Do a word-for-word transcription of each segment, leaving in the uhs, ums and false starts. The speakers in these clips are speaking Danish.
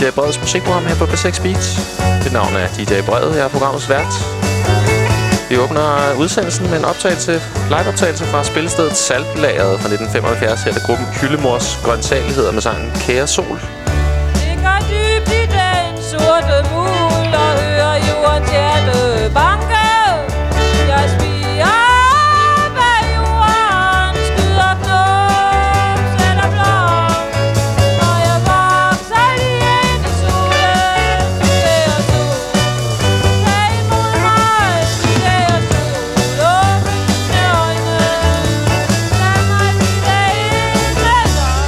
J Breds musikprogram her på B seks Beats. Mit navn er D J Bred, jeg er programmets vært. Vi åbner udsendelsen med en optagelse, live-optagelse fra spillestedet Saltlageret fra nitten femoghalvfjerds. Her er gruppen Hyllemors Grøntsageligheder med sangen Kære Sol. Ligger dybt i den sorte mul og hører jordens hjerte banke. Jeg spiger op af jorden, skyder knop, sætter blom. Og jeg vokser lige ind i solen, kære sol. Tag imod mig, kære sol. Åbn dine øjne, lad mig blive ind med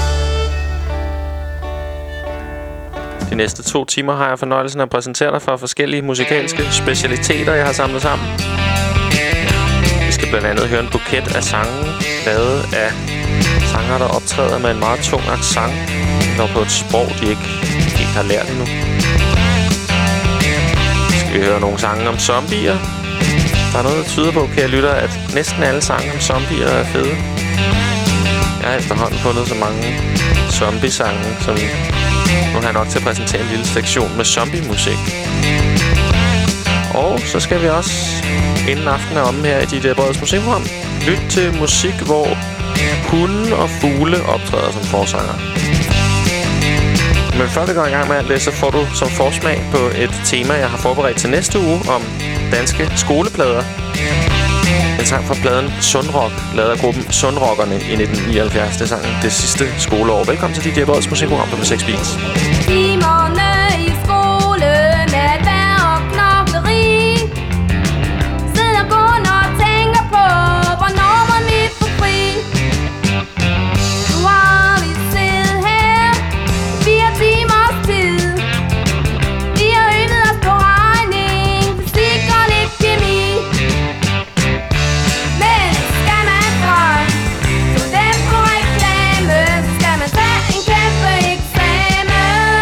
dig. De næste to timer har jeg fornøjelsen at præsentere dig for forskellige musikalske specialiteter, jeg har samlet sammen. Vi skal blandt andet høre en buket af sange, lavet af sanger, der optræder med en meget tung accent, og på et sprog, de ikke helt har lært endnu. Så skal vi høre nogle sange om zombier. Der er noget, der tyder på, kære lytter, at næsten alle sange om zombier er fede. Jeg har efterhånden fundet så mange zombie-sange, som nu har jeg nok til at præsentere en lille sektion med zombie-musik. Og så skal vi også, inden aftenen er omme her i D J Breds musikprogram, lytte til musik, hvor hunde og fugle optræder som forsanger. Men før vi går i gang med alt det, så får du som forsmag på et tema, jeg har forberedt til næste uge om danske skoleplader. En sang fra pladen Sundrock, lavet af gruppen Sundrockerne i nitten nioghalvfjerds. Det er sangen Det Sidste Skoleår. Velkommen til D J Breds musikprogram på B seks Beats. Timerne i skolen er et vejr og knokleri. Sidder kun og tænker på, hvornår man vil få fri. Nu har vi siddet her i fire timers tid. Vi har øvet os på regning, fysik og lidt kemi. Men skal man fra student på reklame, så skal man tage en kæmpe eksamen.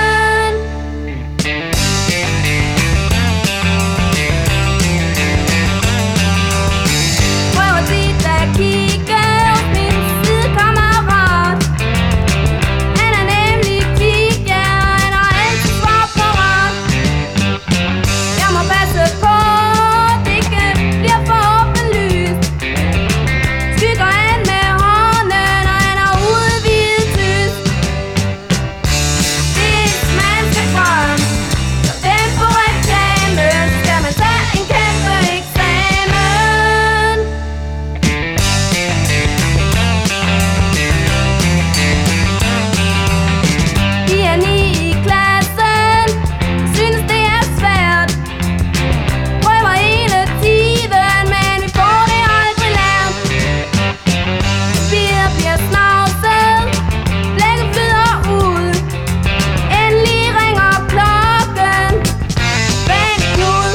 Prøv at tit at kigge hos min sidekammerat. Han er nemlig kigger, han har altid svar parat. Jeg må passe på, det ikke bliver for åbenlyst. Skygger han med hånden, og han har udvidet tyst. Hvis man skal frem, så den på reklame, så skal man tage en kæmpe eksamen. Pigerne i klassen synes det er svært. Prøver hele tiden, men vi får det aldrig lært. Piger bliver snavset, blækket flyder ud. Endelig ringer klokken. Vent Knud.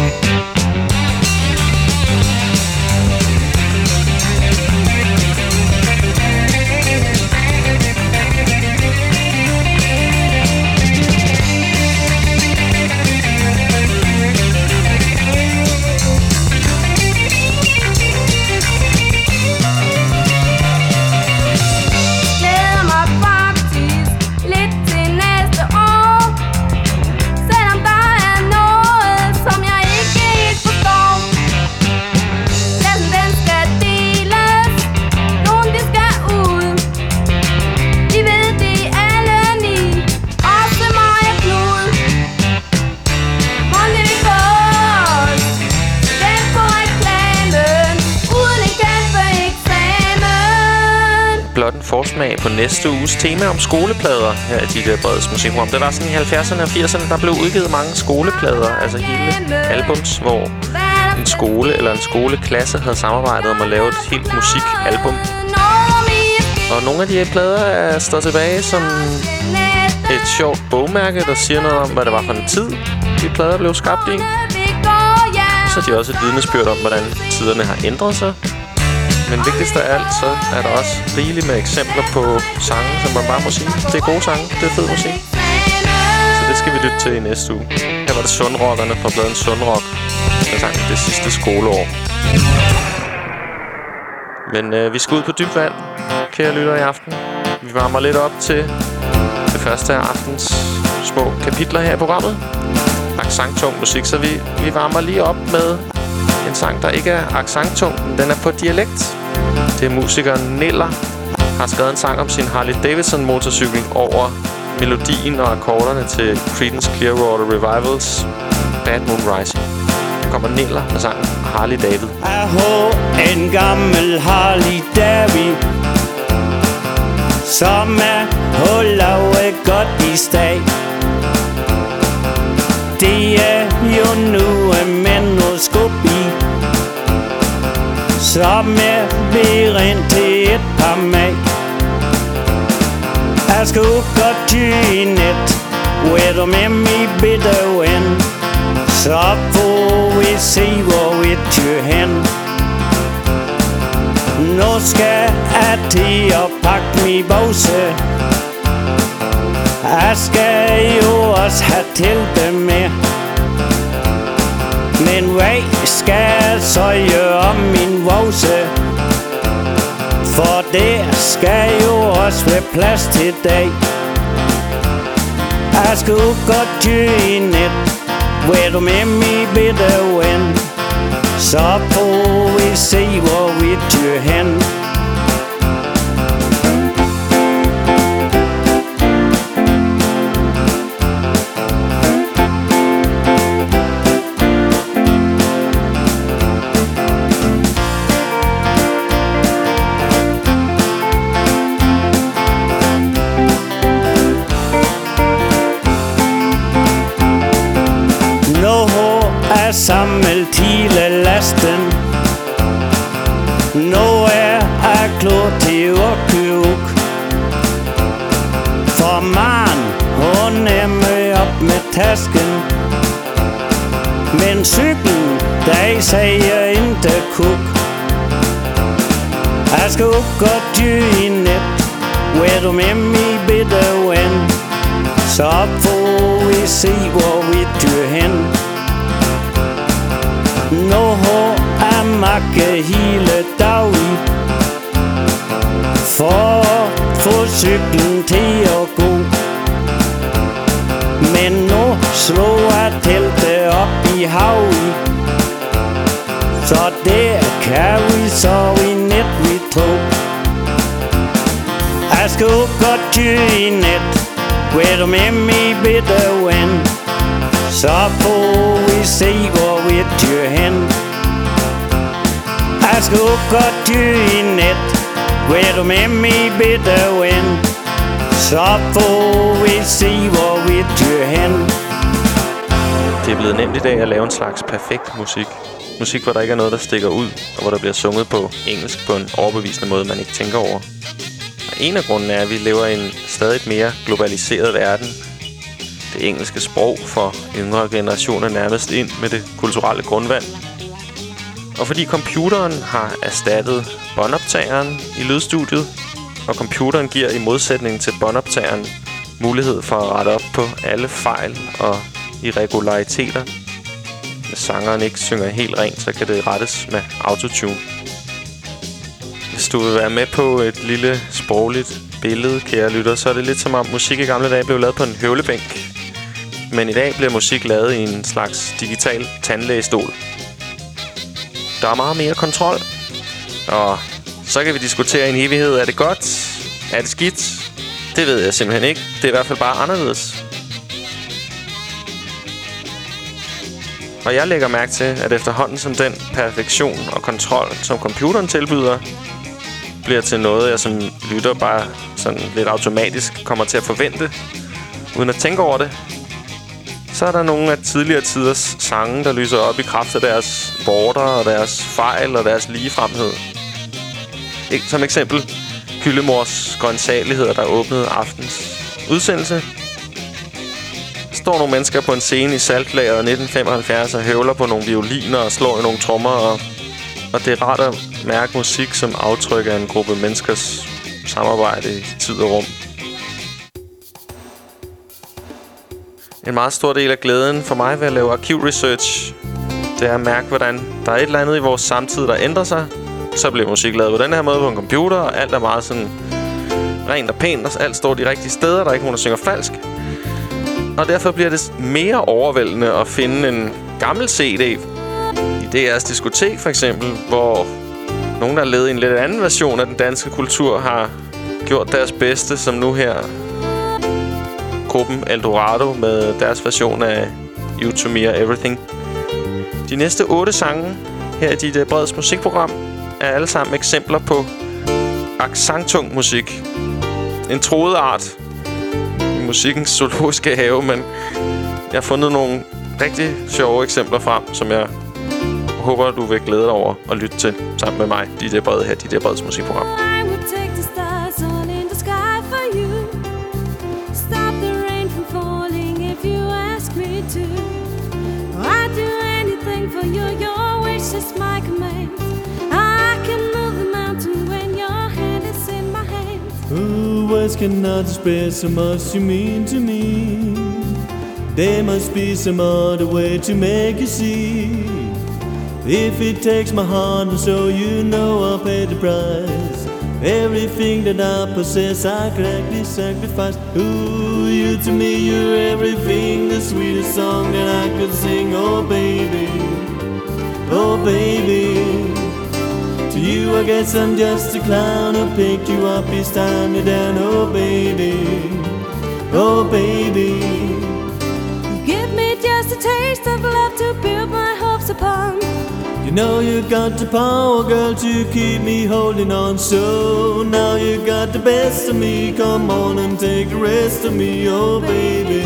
Glæder mig faktisk lidt til næste år. Selvom der er noget, som jeg ikke helt forstår. Klassen den skal deles, nogen de skal ud. De ved de alle ni, også mig og Knud. Hvordan vi går os, den på reklamen, uden en kæmpe eksamen. Blot en forsmag på næste uges tema om skoleplader her i D J Breds musikprogram. Det var sådan i halvfjerdserne og firserne, der blev udgivet mange skoleplader, altså hele albums, hvor en skole eller en skoleklasse havde samarbejdet om at lave et helt musikalbum. Og nogle af de her plader er står tilbage som et sjovt bogmærke, der siger noget om, hvad det var for en tid, de plader blev skabt i. Så er de også et vidnesbyrd om, hvordan tiderne har ændret sig. Men vigtigst af alt, så er der også rigeligt med eksempler på sange, som man bare må sige. Det er gode sange, det er fed musik. Så det skal vi lytte til i næste uge. Her var det Sundrockerne fra pladen Sundrock. med sangen Det Sidste Skoleår. Men øh, vi skal ud på dybt vand, kære lytter, i aften. Vi varmer lidt op til det første af aftens små kapitler her i programmet. Accenttung musik, så vi, vi varmer lige op med en sang, der ikke er accenttung, men den er på dialekt. Det er musikeren Niller, har skrevet en sang om sin Harley Davidson motorcykel over melodien og akkorderne til Creedence Clearwater Revivals Bad Moon Rising. Der kommer Niller med sangen Harley David. Jeg har en gammel Harley David, som er holdet godt i stag. Det er jo nu en menneskub i, som er ved ind til et par mag. Jeg skal godt ty net, where du med mig bitte ven, så får vi se hvor vi tyr hen. Nu skal jeg til at pakke min bose. Jeg skal jo også have teltet med. Men hvad skal jeg så gøre om min vose? For der skal jo også være plads til dig. Jeg skal godt ty net, where du med mig bitte ven, så får vi se hvor vi tyr hen. Samlet hele lasten. Nu er jeg klar til at køre. For man, hun er med op med tasken. Men cyklen, der siger ikke kuk. Jeg skal godt dyre i net, where du med mig bitte ven, så får vi se hvor vi dyr hen. Nu har jeg makke hele dagen for at få cyklen til at gå. Men nu slår jeg teltet op i havet, så der kan vi sove i net vi to. Jeg skal godt tyre i net, where du med mig bitte ven, så får vi se hvor vi tyr hen. Jeg skal godt tyre i net, where du med mig bitte ven, så får vi se hvor vi tyr hen. Det er blevet nemt i dag at lave en slags perfekt musik. Musik, hvor der ikke er noget, der stikker ud, og hvor der bliver sunget på engelsk på en overbevisende måde, man ikke tænker over. Og en af grunden er, at vi lever i en stadig mere globaliseret verden. Det engelske sprog for yngre generationer nærmest ind med det kulturelle grundvand. Og fordi computeren har erstattet båndoptageren i lydstudiet, og computeren giver i modsætning til båndoptageren mulighed for at rette op på alle fejl og irregulariteter. Hvis sangeren ikke synger helt rent, så kan det rettes med autotune. Hvis du vil være med på et lille sprogligt billede, kære lytter, så er det lidt som om musik i gamle dage blev lavet på en høvlebænk. Men i dag bliver musik lavet i en slags digital tandlægestol. Der er meget mere kontrol. Og så kan vi diskutere en evighed. Er det godt? Er det skidt? Det ved jeg simpelthen ikke. Det er i hvert fald bare anderledes. Og jeg lægger mærke til, at efterhånden som den perfektion og kontrol, som computeren tilbyder, bliver til noget, jeg som lytter bare sådan lidt automatisk kommer til at forvente, uden at tænke over det, så er der nogle af tidligere tiders sange, der lyser op i kraft af deres vorter og deres fejl og deres ligefremhed. Som eksempel Kyldemors grøntsageligheder, der åbnede aftens udsendelse. Der står nogle mennesker på en scene i Saltlageret nitten femoghalvfjerds og høvler på nogle violiner og slår i nogle trommer, og, og det er rart at mærke musik som aftryk af en gruppe menneskers samarbejde i tid og rum. En meget stor del af glæden for mig ved at lave arkivresearch, det er at mærke, hvordan der er et eller andet i vores samtid, der ændrer sig. Så bliver musik lavet på den her måde på en computer, og alt er meget sådan rent og pænt, og alt står de rigtige steder, der er ikke nogen, der synger falsk. og derfor bliver det mere overvældende at finde en gammel C D i D R's diskotek for eksempel, hvor nogen, der har levet i en lidt anden version af den danske kultur, har gjort deres bedste, som nu her gruppen Eldorado med deres version af You To Me og Everything. De næste otte sange her i dit Breds musikprogram er alle sammen eksempler på accenttung musik. En troet art i musikkens zoologiske have, men jeg har fundet nogle rigtig sjove eksempler frem, som jeg håber, du vil glæde dig over at lytte til sammen med mig. dit Breds her, dit Breds musikprogram. For you, your wish is my command. I can move the mountain when your hand is in my hand. Oh, words cannot express so much you mean to me. There must be some other way to make you see. If it takes my heart and soul, you know I'll pay the price. Everything that I possess, I gladly sacrifice. Ooh, you to me, you're everything, the sweetest song that I could sing. Oh, baby, oh, baby. To you, I guess I'm just a clown who picked you up each time you're down. Oh, baby, oh, baby. Give me just a taste of love to build my hopes upon. You know you got the power, girl, to keep me holding on. So now you got the best of me. Come on and take the rest of me, oh baby.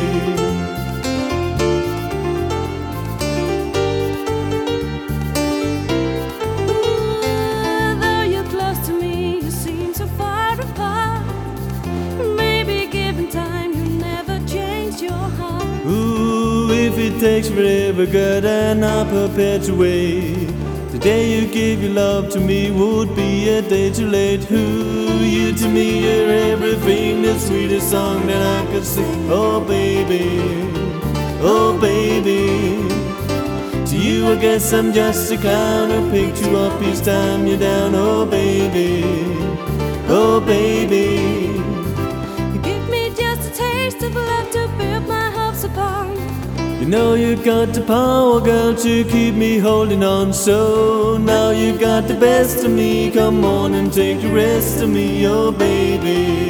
Ooh, though you're close to me, you seem so far apart. Maybe given time, you never changed your heart. Ooh, if it takes forever, girl, then I'll perpetuate. The day you give your love to me would be a day too late. Who, you to me, you're everything, the sweetest song that I could sing. Oh baby, oh baby. To you I guess I'm just a clown who picked you up each time you're down. Oh baby, oh baby. You give me just a taste of love to build my hopes upon. You know you got the power, girl, to keep me holding on. So now you got the best of me. Come on and take the rest of me, oh baby.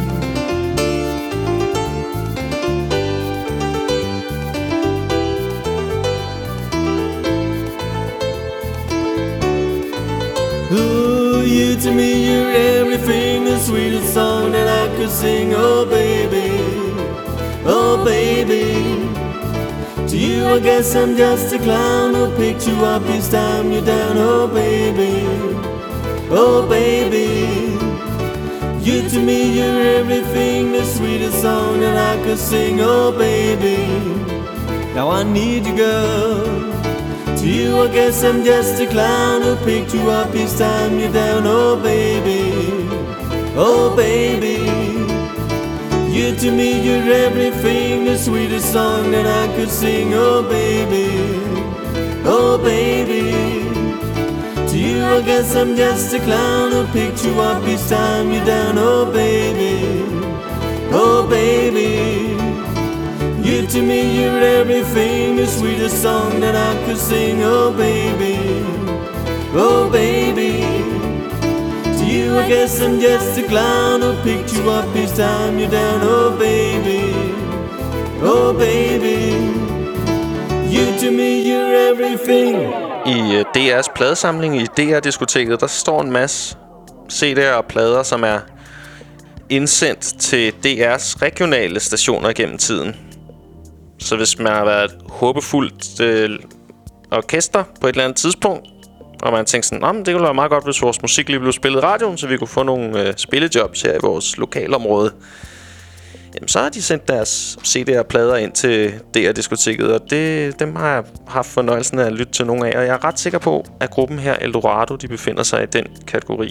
Ooh, you to me, you're everything, the sweetest song that I could sing. Oh baby, oh baby. To you I guess I'm just a clown who picked you up each time you're down. Oh baby, oh baby. You to me, you're everything, the sweetest song that I could sing. Oh baby, now I need you, girl. To you I guess I'm just a clown who picked you up each time you're down. Oh baby, oh baby. You to me, you're everything, the sweetest song that I could sing. Oh baby, oh baby. To you I guess I'm just a clown who picked you up each time you're down. Oh baby, oh baby. You to me, you're everything, the sweetest song that I could sing. Oh baby, oh baby. You, I guess I'm just a clown who picked you up each time you're down. Oh baby, oh baby. You to me, you're everything. I D R's pladesamling i D R-diskoteket, der står en masse C D'er og plader, som er indsendt til D R's regionale stationer gennem tiden. Så hvis man har været et håbefuldt øh, orkester på et eller andet tidspunkt, og man tænkte sådan, det kunne være meget godt, hvis vores musik lige blev spillet i radioen, så vi kunne få nogle øh, spillejobs her i vores lokalområde. Jamen, så har de sendt deres C D'er og plader ind til D R-diskoteket, og det, dem har jeg haft fornøjelsen af at lytte til nogle af. Og jeg er ret sikker på, at gruppen her, Eldorado, de befinder sig i den kategori.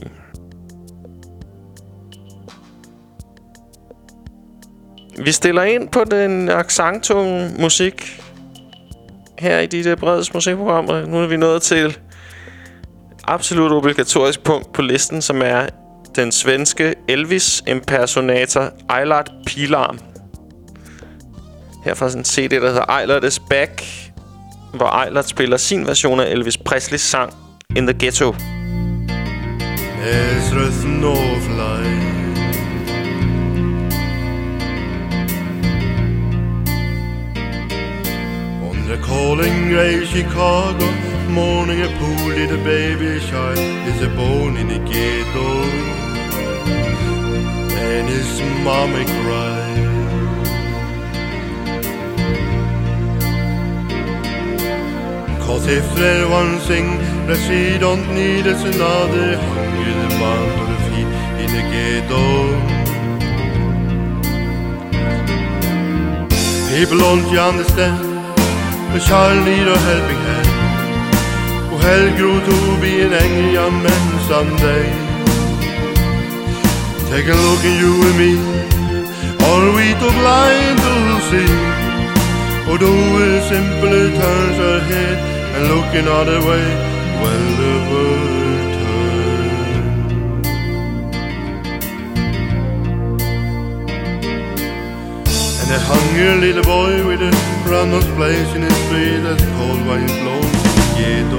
Vi stiller ind på den accenttunge musik her i dit Breds musikprogram, og nu er vi nået til absolut obligatorisk punkt på listen, som er den svenske Elvis-impersonator Eilert Pilarm. Her fra sådan en C D, der hedder Eilert is Back, hvor Eilert spiller sin version af Elvis Presleys sang In the Ghetto. There's no fly. On the calling grey Chicago morning, a poor little baby child is a born in the ghetto, and his mommy cries. Cause if there's one thing that she don't need, it's another hungry man to the feet in the ghetto. People don't understand, the child need a helping hand. Who hell grew to be an angry young man someday. Take a look at you and me, are we too blind to see? Or do we simply turn our head and look another way when the world turns? And a hungry little boy with a run-off place in his street that's cold wine blows in the ghetto,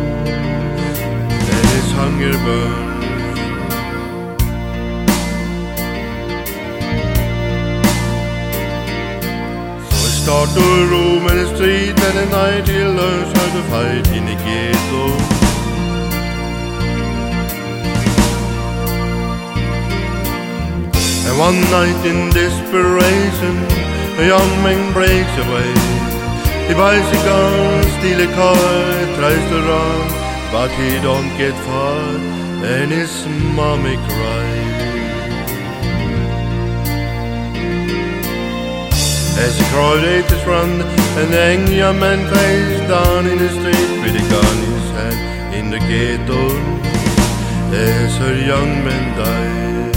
and his hunger burns. Start to roam in the street, and at night he learns how to fight in the ghetto. And one night in desperation, a young man breaks away. He buys a gun, steals a car, tries to run, but he don't get far, and his mommy cries. As the crowd run, an angry young man face down in the street with a gun in his hand in the ghetto as her young man died.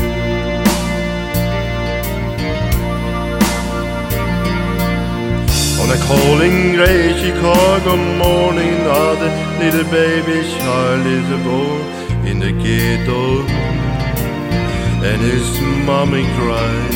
On a calling grey Chicago morning, another little baby child is born in the ghetto, and his mommy cries.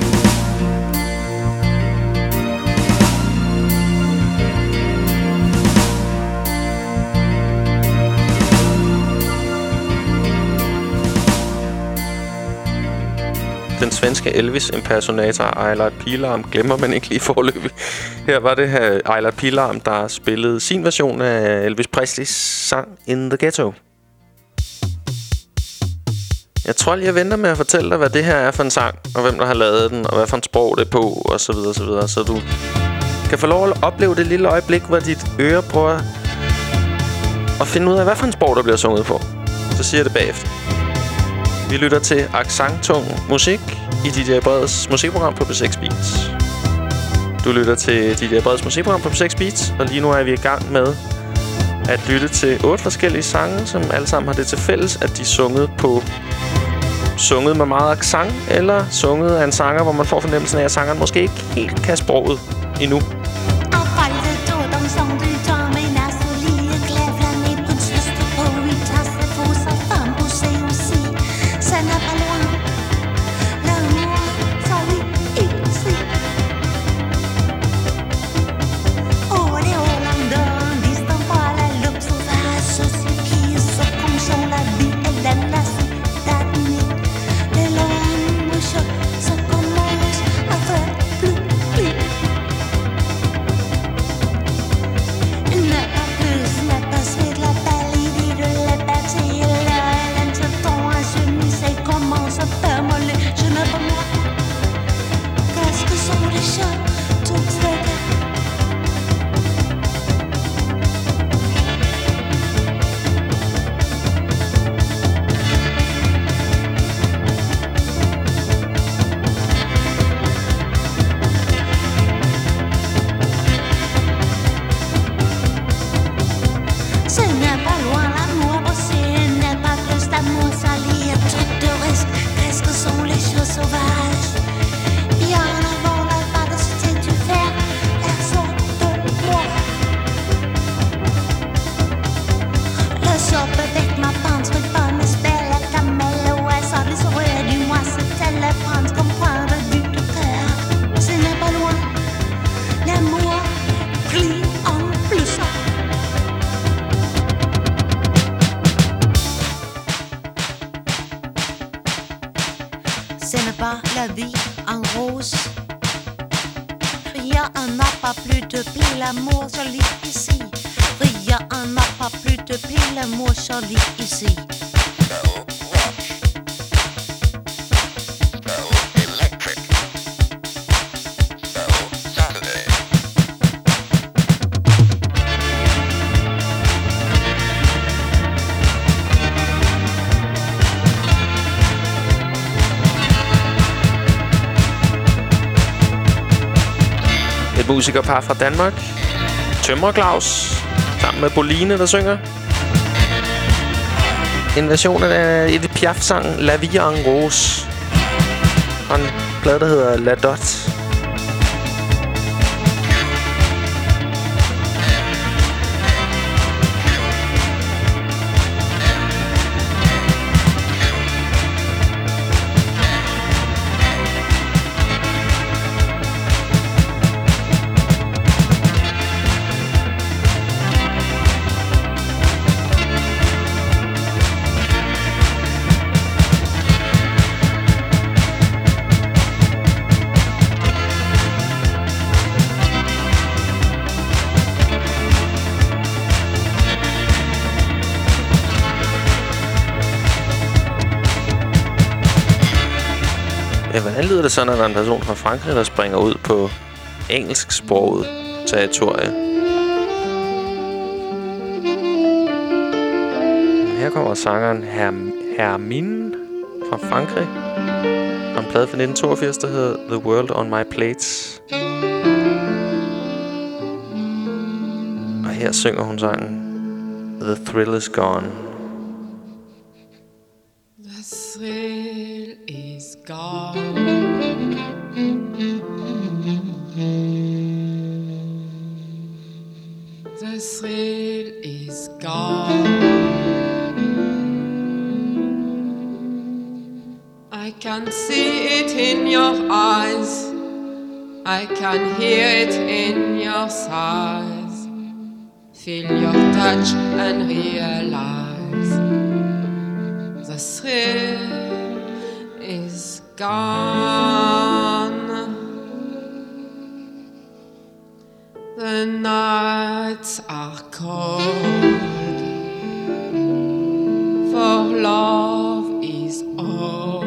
Den svenske Elvis-impersonator Eilert Pilarm glemmer man ikke lige forløbig. Her var det her Eilert Pilarm, der spillede sin version af Elvis Presleys sang In the Ghetto. Jeg tror lige, jeg venter med at fortælle dig, hvad det her er for en sang, og hvem der har lavet den, og hvad for en sprog det er på, og så videre, så videre. Så du kan få lov at opleve det lille øjeblik, hvor dit øre prøver at finde ud af, hvad for en sprog der bliver sunget på. Så siger jeg det bagefter. Vi lytter til accenttung musik i D J Breds musikprogram på P seks Beats. Du lytter til D J Breds musikprogram på P seks Beats, og lige nu er vi i gang med at lytte til otte forskellige sange, som alle sammen har det til fælles, at de er sunget på sunget med meget accent, eller sunget af en sanger, hvor man får fornemmelsen af, at sangeren måske ikke helt kan sproget endnu. parapluie depuis l'amour joli ici. Rien un parapluie depuis l'amour joli ici. Et musikerpar fra Danmark. Tømrer Claus sammen med Boline, der synger. En version af Edith Piaf-sangen La Vie en Rose. Og en plade, der hedder La Dot. Ja, hvordan lyder det så, når der er en person fra Frankrig, der springer ud på engelsksproget territorie? Her kommer sangeren Herm Hermine fra Frankrig. Og en plade fra nitten toogfirs, der hedder The World on My Plates. Og her synger hun sangen The Thrill is Gone. The thrill is gone. The thrill is gone. I can see it in your eyes. I can hear it in your sighs. Feel your touch and realize the thrill is gone. The nights are cold, for love is old.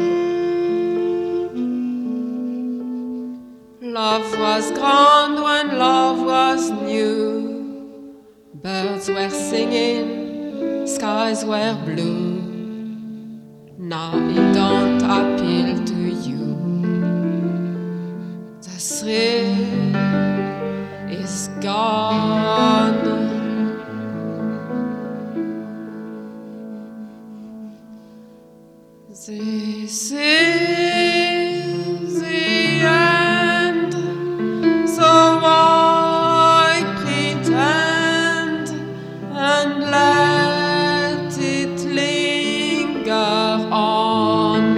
Love was grand when love was new. Birds were singing, skies were blue. Now it don't appeal to you. The thrill is gone. This is the end, so why pretend and let it linger on?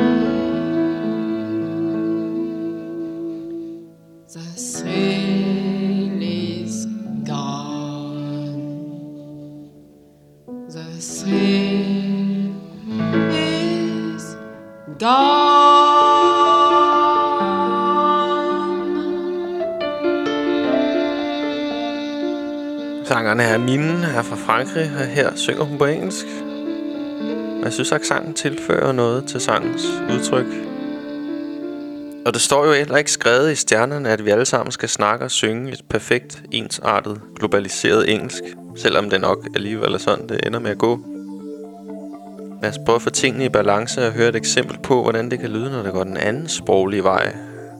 The thrill is gone. The thrill is gone. Sangerne Hermine er fra Frankrig, og her synger hun på engelsk. Og jeg synes, at sangen tilfører noget til sangens udtryk. Og det står jo heller ikke skrevet i stjernerne, at vi alle sammen skal snakke og synge et perfekt, ensartet, globaliseret engelsk. Selvom det nok alligevel er sådan, det ender med at gå. Lad os prøve at få tingene i balance og høre et eksempel på, hvordan det kan lyde, når det går den anden sproglige vej.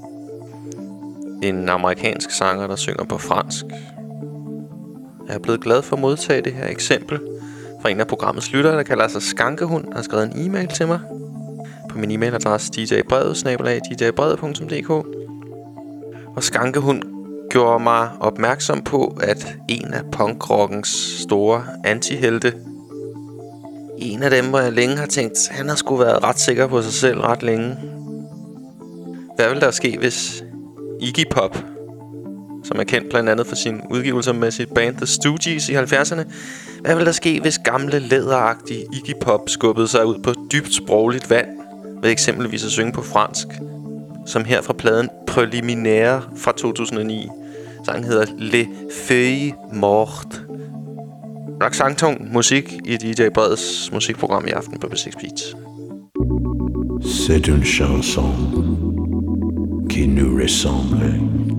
En amerikansk sanger, der synger på fransk. Jeg er blevet glad for at modtage det her eksempel fra en af programmets lyttere, der kalder sig Skankehund, og har skrevet en e-mail til mig på min e-mailadresse d j brevet snabel-a d j brevet punktum d k. Og Skankehund gjorde mig opmærksom på, at en af punkrockens store antihelte, en af dem, hvor jeg længe har tænkt, han har sgu været ret sikker på sig selv ret længe. Hvad vil der ske, hvis Iggy Pop, som er kendt blandt andet for sine udgivelser med sit band The Stooges i halvfjerdserne, hvad vil der ske, hvis gamle læderagtige Iggy Pop skubbede sig ud på dybt sprogligt vand ved eksempelvis at synge på fransk, som her fra pladen Preliminaire fra to tusind og ni, Sangen hedder Le Feuille Morte. Rock-sangtung musik i D J Breds musikprogram i aften på B seks Beats. C'est une chanson qui nous ressemble.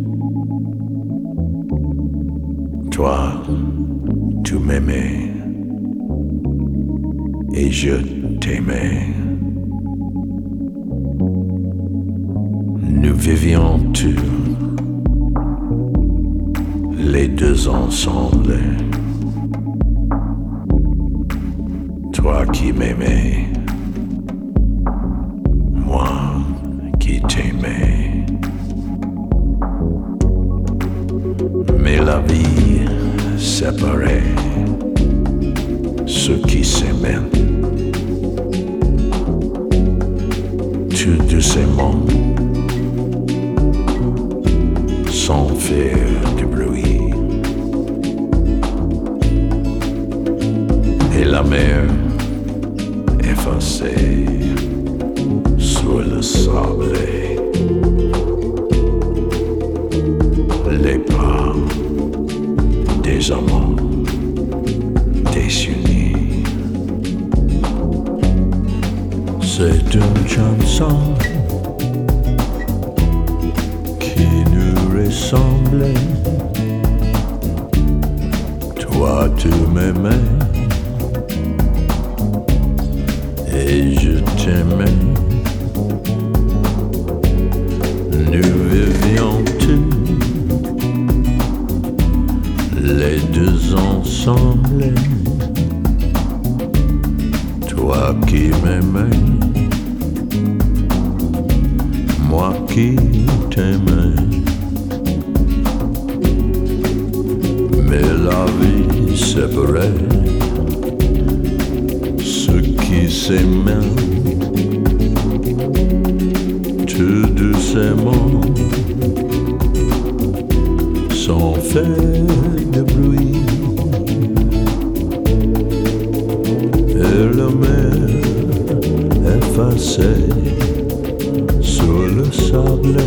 Toi, tu m'aimais et je t'aimais. Nous vivions tous les deux ensemble. Toi qui m'aimais, moi qui t'aimais. Mais la vie séparait ceux qui s'aimaient. Tout doucement, sans faire de bruit. Et la mer effacée sur le sable, les pas des amants désunis. C'est une chanson qui nous ressemble. Toi tu m'aimais et je t'aimais. Nous vivions tous les deux ensemble. Toi qui m'aimais, moi qui t'aimais. Mais la vie séparait ceux qui s'aimaient. Tout doucement, sans faire de bruit. Et la mer effacée sur le sable,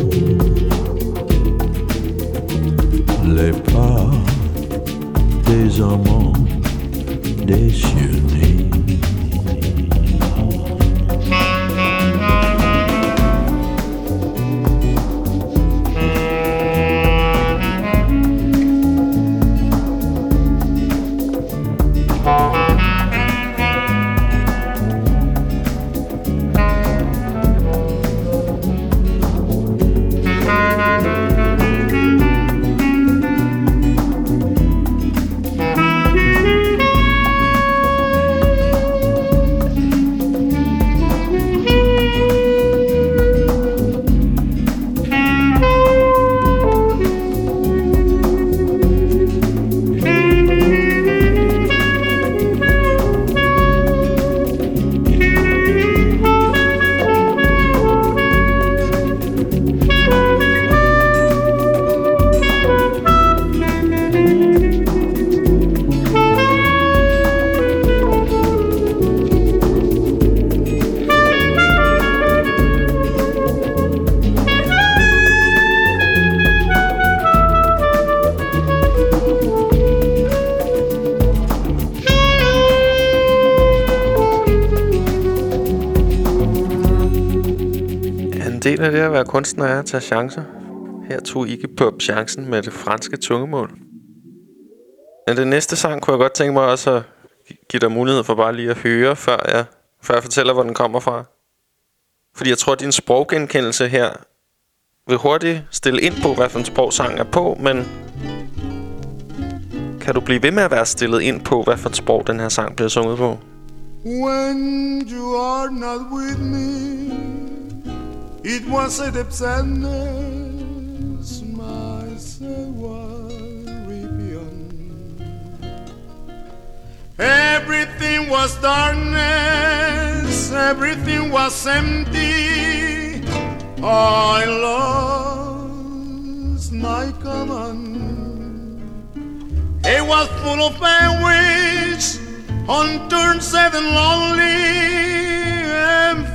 les pas des amants désunis. del af det at være kunstner er at tage chancer. Her tog Iggy Pop chancen med det franske tungemål. Men det næste sang kunne jeg godt tænke mig også at give dig mulighed for bare lige at høre, før jeg, før jeg fortæller, hvor den kommer fra. Fordi jeg tror, at din sproggenkendelse her vil hurtigt stille ind på, hvad for en sprog sang er på, men kan du blive ved med at være stillet ind på, hvad for et sprog den her sang bliver sunget på? When you are not with me, it was a deep sadness, my soul was beyond. Everything was darkness, everything was empty. I lost my command. It was full of anguish, unturned, sad and lonely, and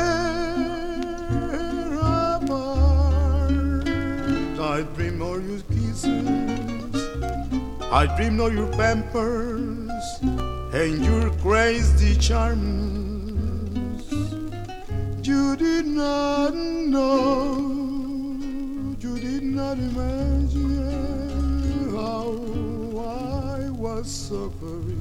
fair apart. I dream or you kisses. I dream of your pampers and your crazy charms. You did not know, you did not imagine how I was suffering.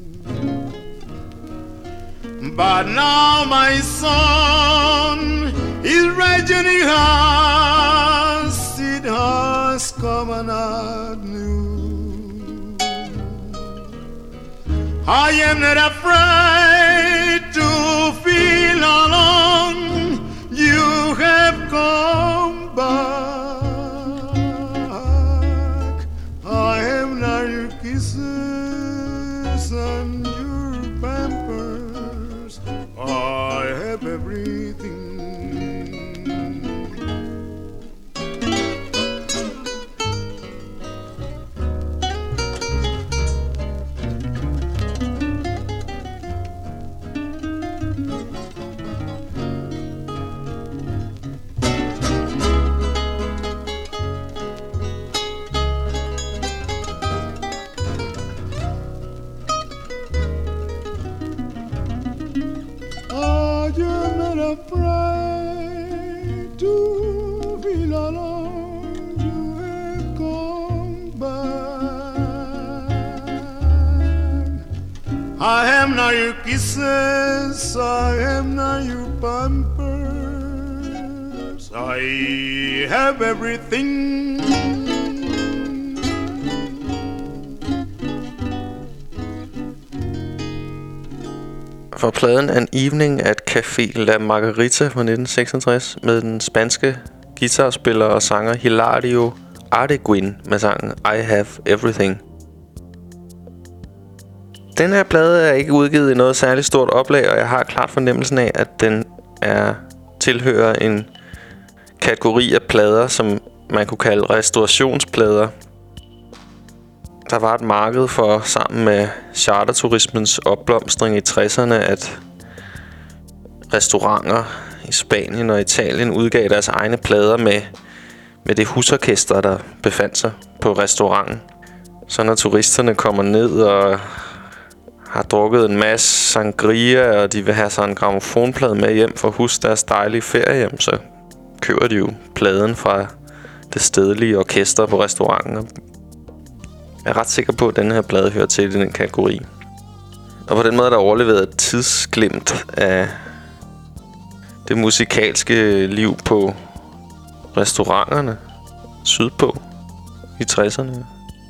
But now my son is raging in hearts, it has come and I knew. I am not afraid to feel alone. You have come back. I have now your kisses and your pampers. I have everything. Afraid to feel alone. You have come back. I am now your kisses, I am now your pampers. I have everything. For pladen An Evening at Café La Margarita fra nitten seksogtres med den spanske guitarspiller og sanger Hilario Ardeguin med sangen I Have Everything. Den her plade er ikke udgivet i noget særligt stort oplag, og jeg har klart fornemmelsen af, at den er tilhører en kategori af plader, som man kunne kalde restaurationsplader. Der var et marked for, sammen med charterturismens opblomstring i tresserne, at restauranter i Spanien og Italien udgav deres egne plader med, med det husorkester, der befandt sig på restauranten. Så når turisterne kommer ned og har drukket en masse sangria, og de vil have sådan en grammofonplade med hjem for at huske deres dejlige ferie, så køber de jo pladen fra det stedlige orkester på restauranten. Jeg er ret sikker på, at denne her plade hører til i den kategori. Og på den måde er der overlevet et tidsglimt af det musikalske liv på restauranterne sydpå i tresserne.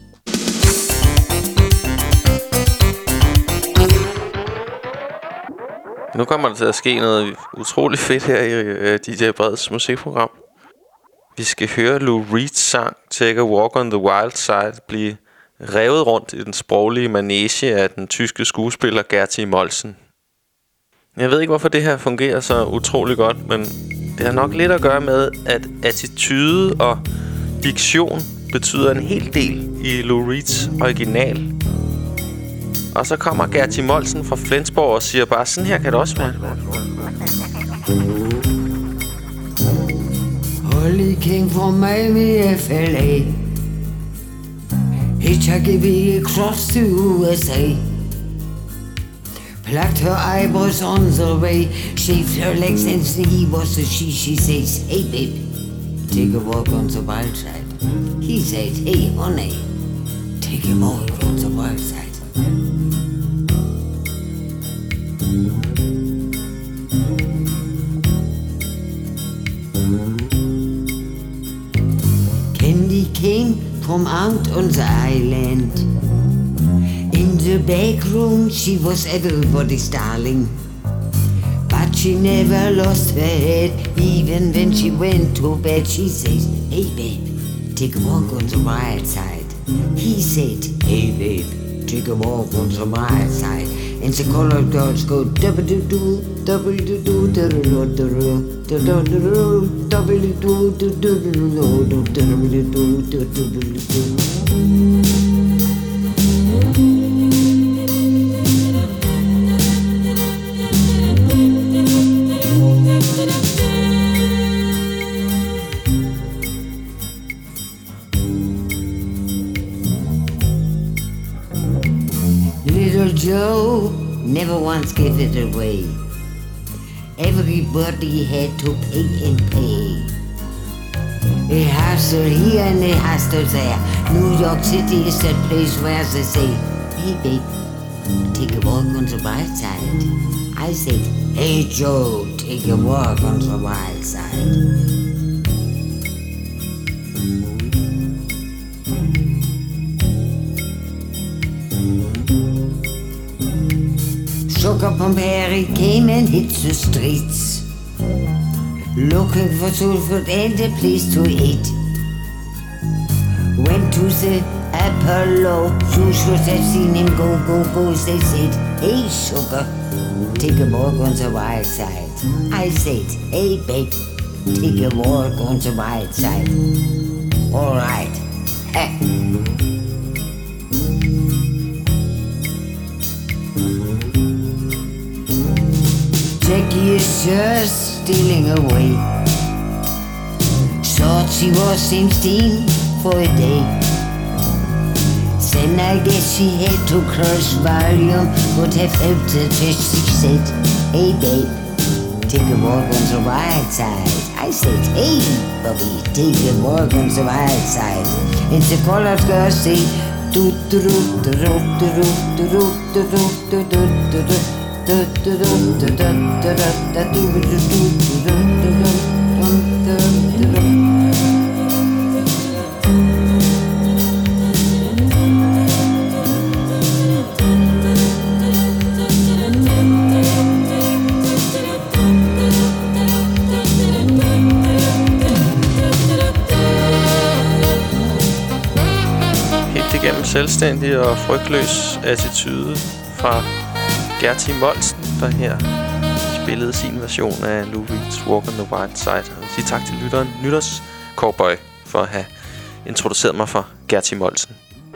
Nu kommer der til at ske noget utroligt fedt her i uh, D J Breds musikprogram. Vi skal høre Lou Reeds sang Take a Walk on the Wild Side blive revet rundt i den sproglige manege af den tyske skuespiller Gerti Molsen. Jeg ved ikke, hvorfor det her fungerer så utrolig godt, men det har nok lidt at gøre med, at attitude og diktion betyder en hel del i Lou Reeds original. Og så kommer Gerti Molsen fra Flensborg og siger bare, sådan her kan det også være. Holly came from Miami, F L A. Hitchhiking me across to U S A. Plucked her eyebrows on the way. Shaved her legs and he was a she. She says, hey babe, take a walk on the wild side. He said, hey honey, take a walk on the wild side. Candy came from out on the island. In the back room she was everybody's darling. But she never lost her head. Even when she went to bed she says, hey babe, take a walk on the wild side. He said, hey babe, take a walk on the wild side. And the colored girls go double-doo-doo, double-doo-doo, double-doo-doo, double-doo-doo, double-doo-doo, double-doo-doo, double-doo-doo, double-doo-doo. Little Joe never once gave it away. Everybody had to pay and pay. A hostel here and a hostel there. New York City is that place where they say, hey babe, take a walk on the wild side. I said, hey Joe, take a walk on the wild side. Sugar Plum Harry came and hit the streets, looking for soul food and a place to eat. Went to the Apollo, you should have seen him go, go, go. They said, hey Sugar, take a walk on the wild side. I said, hey babe, take a walk on the wild side. All right. Jackie is just stealing away. Thought she was sixteen for a day. Then I guess she had to crush volume, would have helped her just. She said, hey babe, take a walk on the wild side. I said, hey Bobby, take a walk on the wild side. And the colored girl say, do do do do do do do do do do do do. Helt igennem selvstændig og frygtløs attitude fra Gertie Moldsen, der her spillede sin version af Lou Reed's Walk on the Wild Side. Jeg vil sige tak til lytteren Nytters Cowboy for at have introduceret mig for Gertie Moldsen.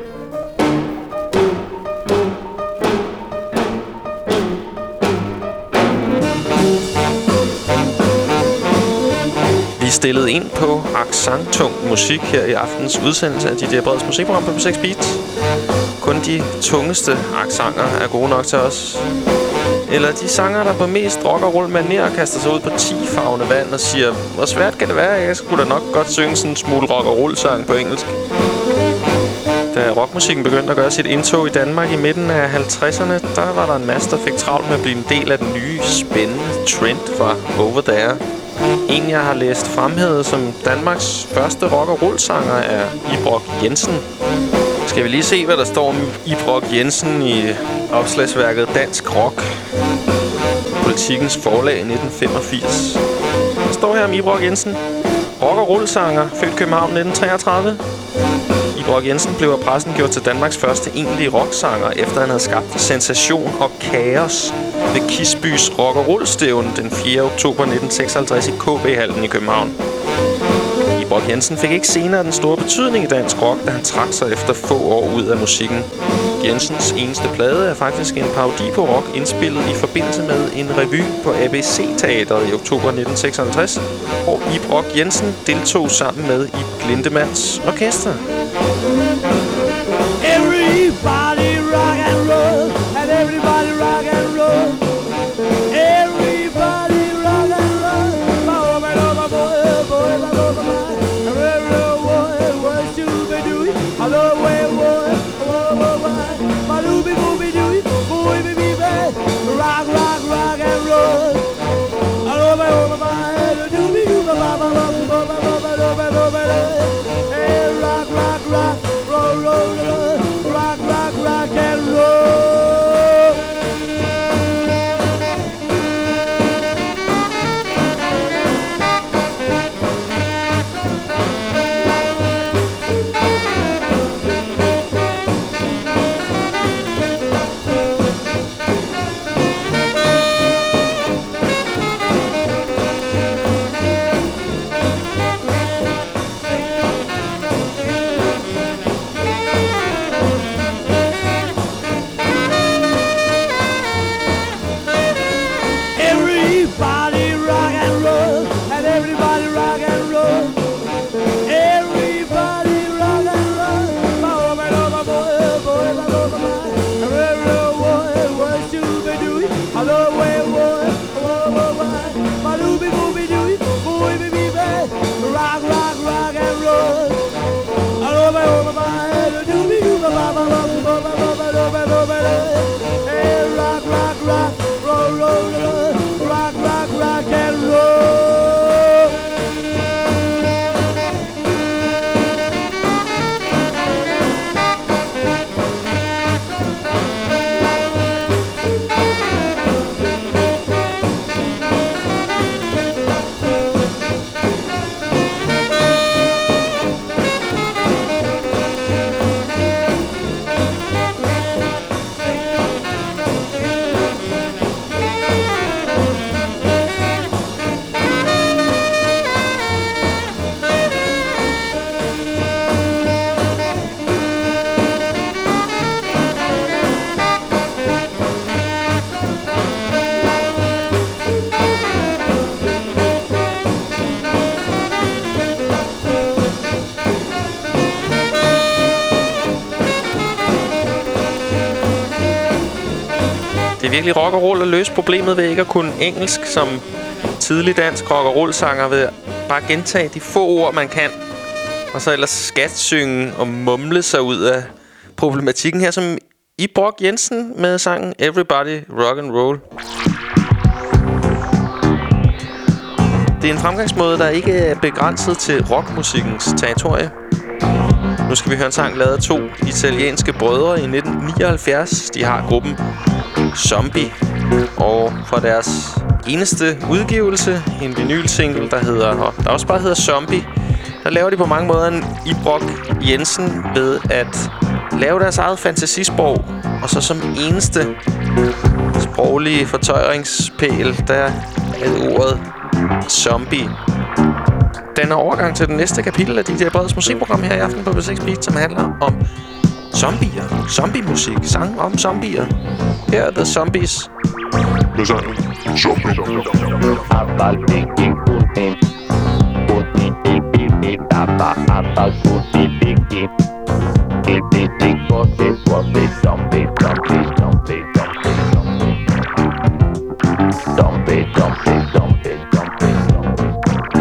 Vi stillede ind på accenttung musik her i aftens udsendelse af D J Breds musikprogram på P seks Beat. Kun de tungeste accenter er gode nok til os. Eller de sanger, der på mest rock og roll manér kaster sig ud på ti farvende vand og siger, hvor svært kan det være? Jeg skulle da nok godt synge sådan en smule rock og roll sang på engelsk. Da rockmusikken begyndte at gøre sit indtog i Danmark i midten af halvtredserne, der var der en masse, der fik travlt med at blive en del af den nye, spændende trend fra Over There. En, jeg har læst fremhævet som Danmarks første rock og roll sanger, er Ibrox Jensen. Skal vi lige se, hvad der står om Ibrox Jensen i opslagsværket Dansk Rock, Politikens forlag i nitten femogfirs. Der står her om Ibrox Jensen. Rock- og rollsanger, født København nitten treogtredive. Ibrox Jensen blev af pressen gjort til Danmarks første egentlige rocksanger, efter han havde skabt sensation og kaos ved Kisbys rock- og rollstævne den fjerde oktober nitten seksoghalvtreds i K B-hallen i København. Ibrox Jensen fik ikke senere den store betydning i dansk rock, da han trak sig efter få år ud af musikken. Jensens eneste plade er faktisk en parodi på rock, indspillet i forbindelse med en revy på A B C-teatret i oktober nitten seksoghalvtreds, hvor Ibrox Jensen deltog sammen med Ib Glindemanns orkester. Everybody rock and roll, and everybody rock and roll. Everybody rock and roll. Rock, rock, rock and roll. Hey, rock, rock, rock, roll, roll, roll. Rock, rock, rock and roll. virkelig rock og roll at løse problemet ved ikke at kunne engelsk som tidlig dansk rock og roll sanger ved bare gentage de få ord man kan, og så ellers skatsynge og mumle sig ud af problematikken her, som Ib Brock Jensen med sangen Everybody Rock and Roll. Det er en fremgangsmåde, der ikke er begrænset til rockmusikkens territorie. Nu skal vi høre en sang lavet af to italienske brødre i nitten nioghalvfjerds. De har gruppen Zombie, og fra deres eneste udgivelse, en vinylsingle, der hedder, der også bare hedder Zombie, der laver de på mange måder en Ib Brock Jensen ved at lave deres eget fantasisprog, og så som eneste sproglige fortøjringspæl, der er ordet zombie. Den er overgang til den næste kapitel af D J Breds musikprogram her i aften på B seks Beat, som handler om zombier, zombiemusik, sang om zombier. Her er The Zombies med sangen Zombie. Zombie, zombie, zombie, zombie, zombie.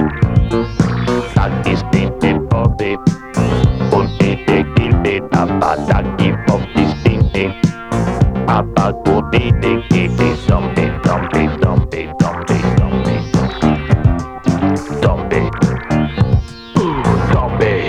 Das ist nicht der Bobby. Und ich will den, aber das gibt auf die Stinke. Aber gut, ich gebe die Zombie, Zombie, Zombie, Zombie, Zombie. Zombie. Zombie.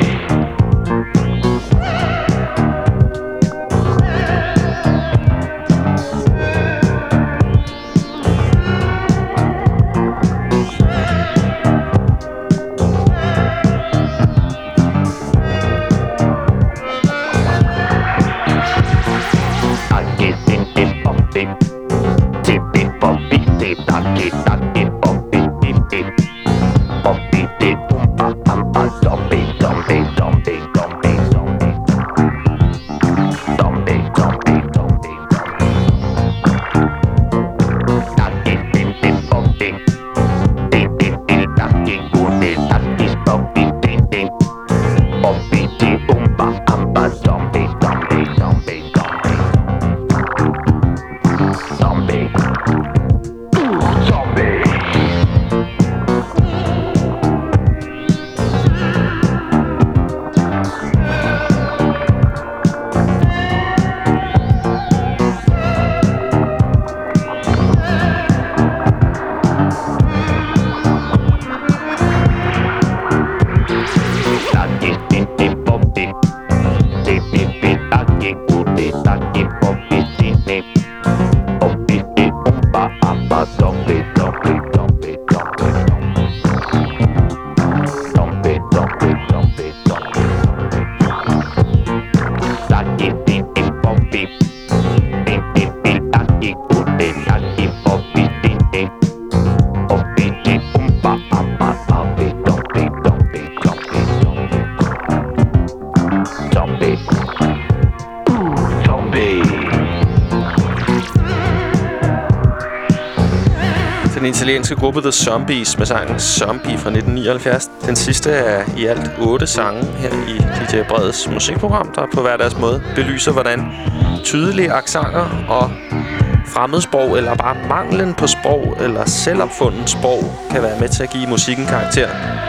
Den italienske gruppe The Zombies med sangen Zombie fra nitten nioghalvfjerds. Den sidste er i alt otte sange her i D J Breds musikprogram, der på hver deres måde belyser, hvordan tydelige accenter og fremmedsprog, eller bare manglen på sprog, eller selvopfundet sprog, kan være med til at give musikken karakter.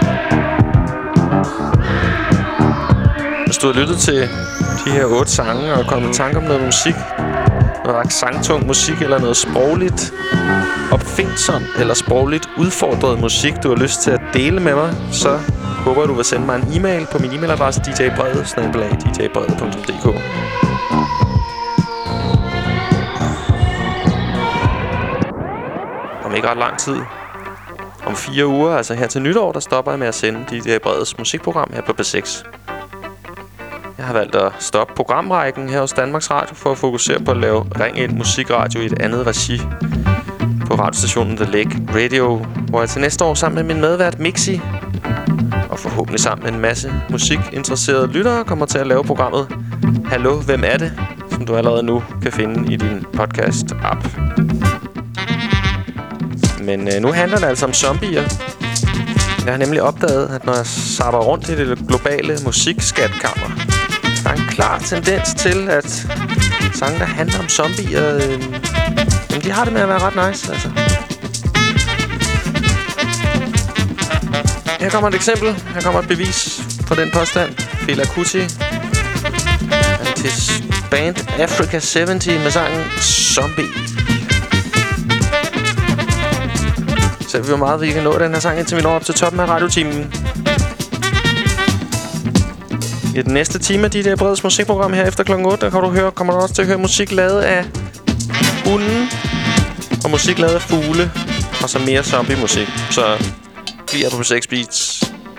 Hvis du har lyttet til de her otte sange og kommet i tanke om noget musik, noget accenttung musik eller noget sprogligt opfindsomt eller sprogligt udfordret musik, du har lyst til at dele med mig, så håber jeg, du vil sende mig en e-mail på min e-mailadresse d j brede snabel-a d j brede punktum d k. Om ikke ret lang tid, om fire uger, altså her til nytår, der stopper jeg med at sende D J Breds musikprogram her på B seks. Jeg har valgt at stoppe programrækken her hos Danmarks Radio for at fokusere på at lave Ring Ind musikradio i et andet regi på radiostationen The Lake Radio, hvor jeg til næste år sammen med min medvært Mixi og forhåbentlig sammen med en masse musikinteresserede lyttere kommer til at lave programmet Hallo, hvem er det? Som du allerede nu kan finde i din podcast-app. Men øh, nu handler det altså om zombier. Jeg har nemlig opdaget, at når jeg zapper rundt i det globale musikskatkammer, der er en klar tendens til, at sange, der handler om zombier, øh, Jamen, de har det med at være ret nice, altså. Her kommer et eksempel. Her kommer et bevis på den påstand. Fela Kuti. Til band Africa halvfems med sangen Zombie. Så vi hvor meget vi kan nå den her sang, indtil vi når op til toppen af radiotimen. I den næste time af de der Breds musikprogram her efter klokken otte, der kan du høre, kommer du også til at høre musik lavet af hunden og musik lavet af fugle og så mere zombie-musik. Så bliver på seks Beats.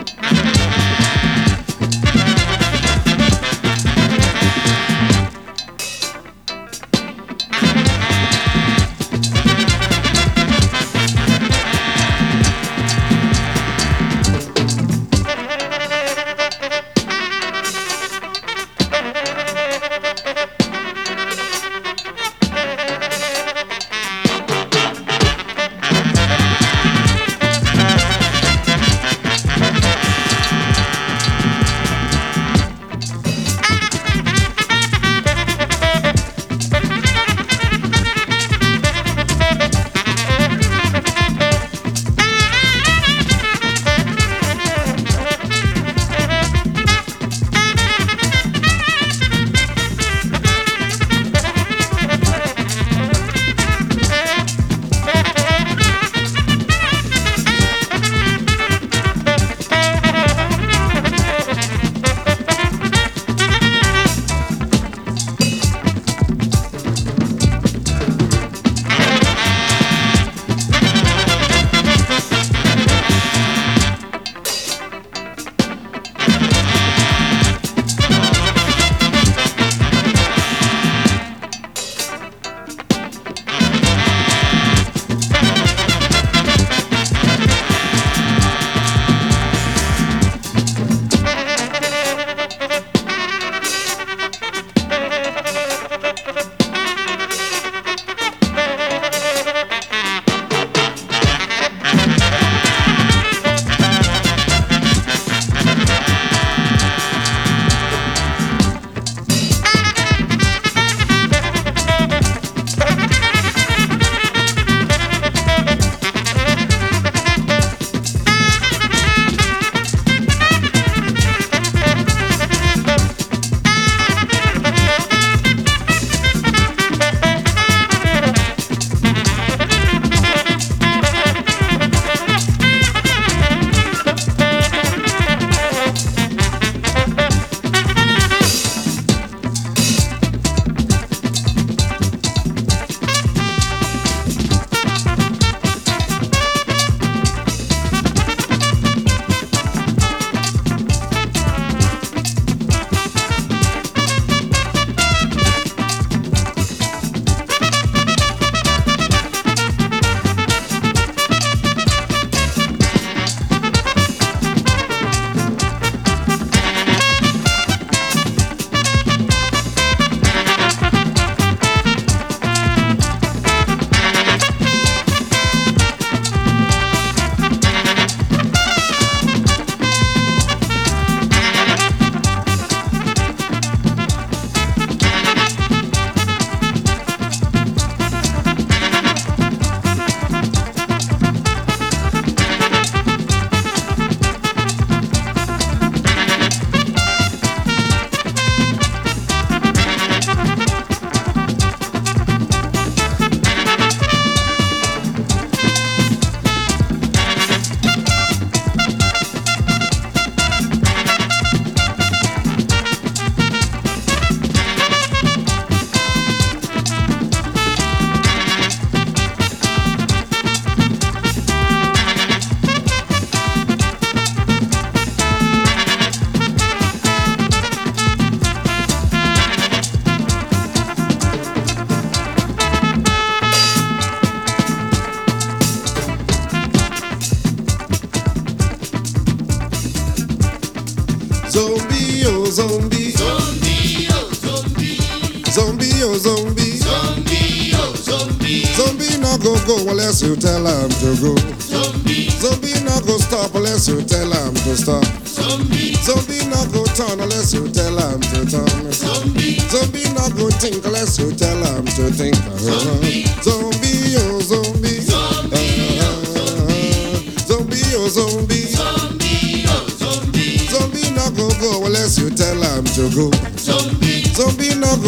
Zombie, oh zombie. Zombie, oh zombie. Zombie, oh zombie. Zombie, oh zombie. Zombie not go go unless you tell him to go. Zombie. Zombie not go stop unless you tell him to stop. Zombie. Zombie not go turn unless you tell him to turn. Zombie. Zombie not go think unless you tell him to think. Zombie. Zombie.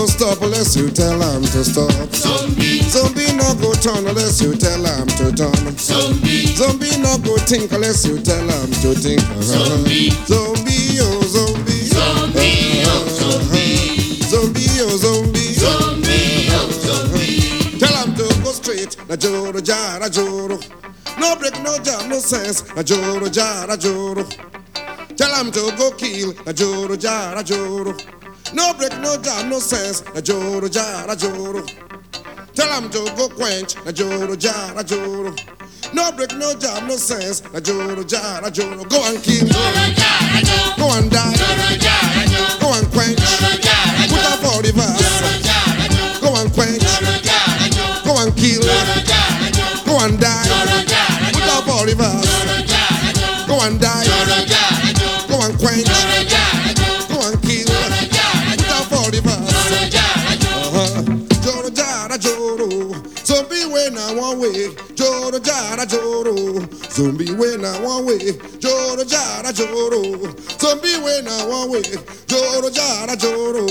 go stop unless you tell him to stop. Zombie, zombie no go turn unless you tell him to turn. Zombie, zombie no go think unless you tell him to think. Zombie, zombie, oh zombie, zombie, oh zombie, zombie, oh zombie, zombie, oh zombie. Tell him to go straight, na joro jara joro. No break, no jam, no sense, na joro jara joro. Tell him to go kill, na joro jara joro. No break, no jam, no sense, na joro jara joro. Tell him to go quench, na joro jara joro. No break, no jam, no sense, na joro jara joro. Go and kill, joro jara joro. Go and die, joro jara joro. Go and quench, joro jara joro. Put up all the verse, joro jara joro. Go and quench, joro jara joro. Go and kill, joro jara joro. Go and die, joro jara joro. Put up all the verse, joro jara joro. Go and die, joro jara joro. Go and quench, joro jara joro. Go and kill, joro jara joro. Put up all the verse, joro jara joro. Joro jara joro. Zombie when I one way, joro jara joro. Zombie when I one way, joro jara joro. Zombie when I one way, joro jara joro.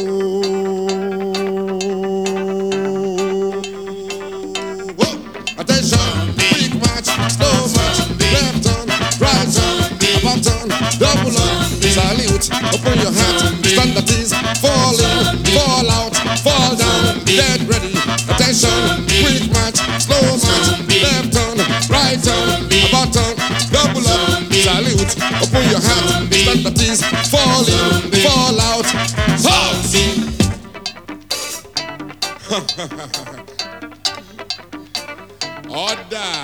Whoa. Attention, big match, slow match, left on, right on, about on, double on, salute, open your hat, stand at ease, fall in, fall out, fall down, get ready. Attention, quick match, slow match, left on, right on, about on, double up, salute, open your hat, stand at ease, fall in, fall out, halt! Order!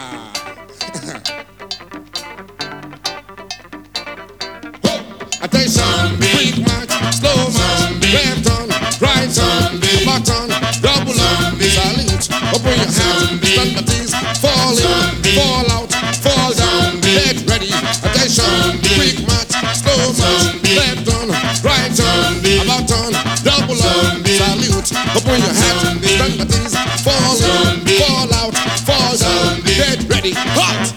Attention, quick match, slow match, left on, right on, back on, double on, salute, open your hat, stand at ease, fall in, fall out, fall down, get ready. Attention, quick match, slow match, left on, right on, about on, double on, salute, open your hat, stand at ease, fall in, fall out, fall down, get ready, hot!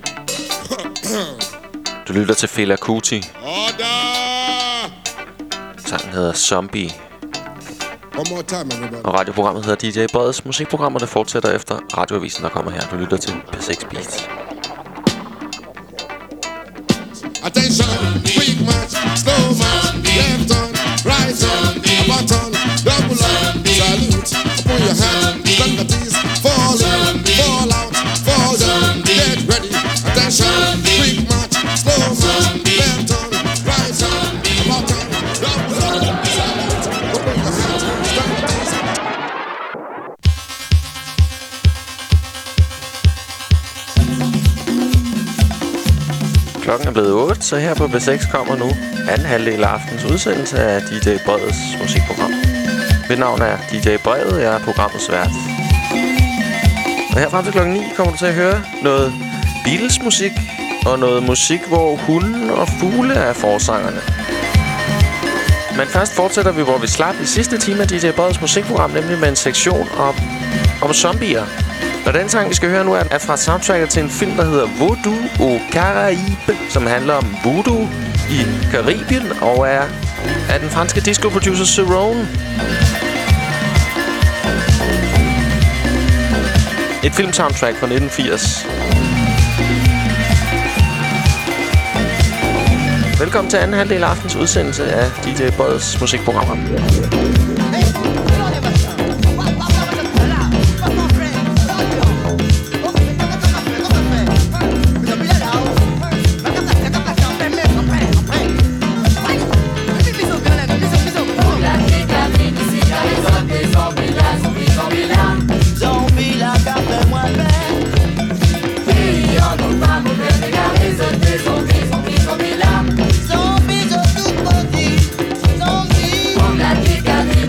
Du lytter til Fela Kuti. Sangen hedder Zombie. Og radioprogrammet hedder D J Breds musikprogram, og det fortsætter efter radioavisen, der kommer her. Du lytter til P seks Beat. Attention, quick match, slow match, left on, right on, about on, double on, salute, open your hat, stand at ease, fall in, fall out, fall down, get ready. Attention, quick match, slow match, left on, right on, about on, double on, salute, open your hat, stand at ease. Klokken er blevet otte, så her på B seks kommer nu anden halvdel af aftens udsendelse af D J Breds musikprogram. Mit navn er D J Bred, jeg er programmets vært. Og her frem til klokken ni kommer du til at høre noget Beatles-musik og noget musik, hvor hunde og fugle er forsangerne. Men først fortsætter vi, hvor vi slap i sidste time af D J Breds musikprogram, nemlig med en sektion om, om zombier. Og den sang, vi skal høre nu, er fra soundtracket til en film, der hedder Voodoo au Caraïbe, som handler om voodoo i Karibien, og er af den franske disco-producer Cerrone. Et film-soundtrack fra nitten firs. Velkommen til anden halvdel af aftens udsendelse af D J Breds musikprogrammer. Zombies, oh, tout petit, zombies.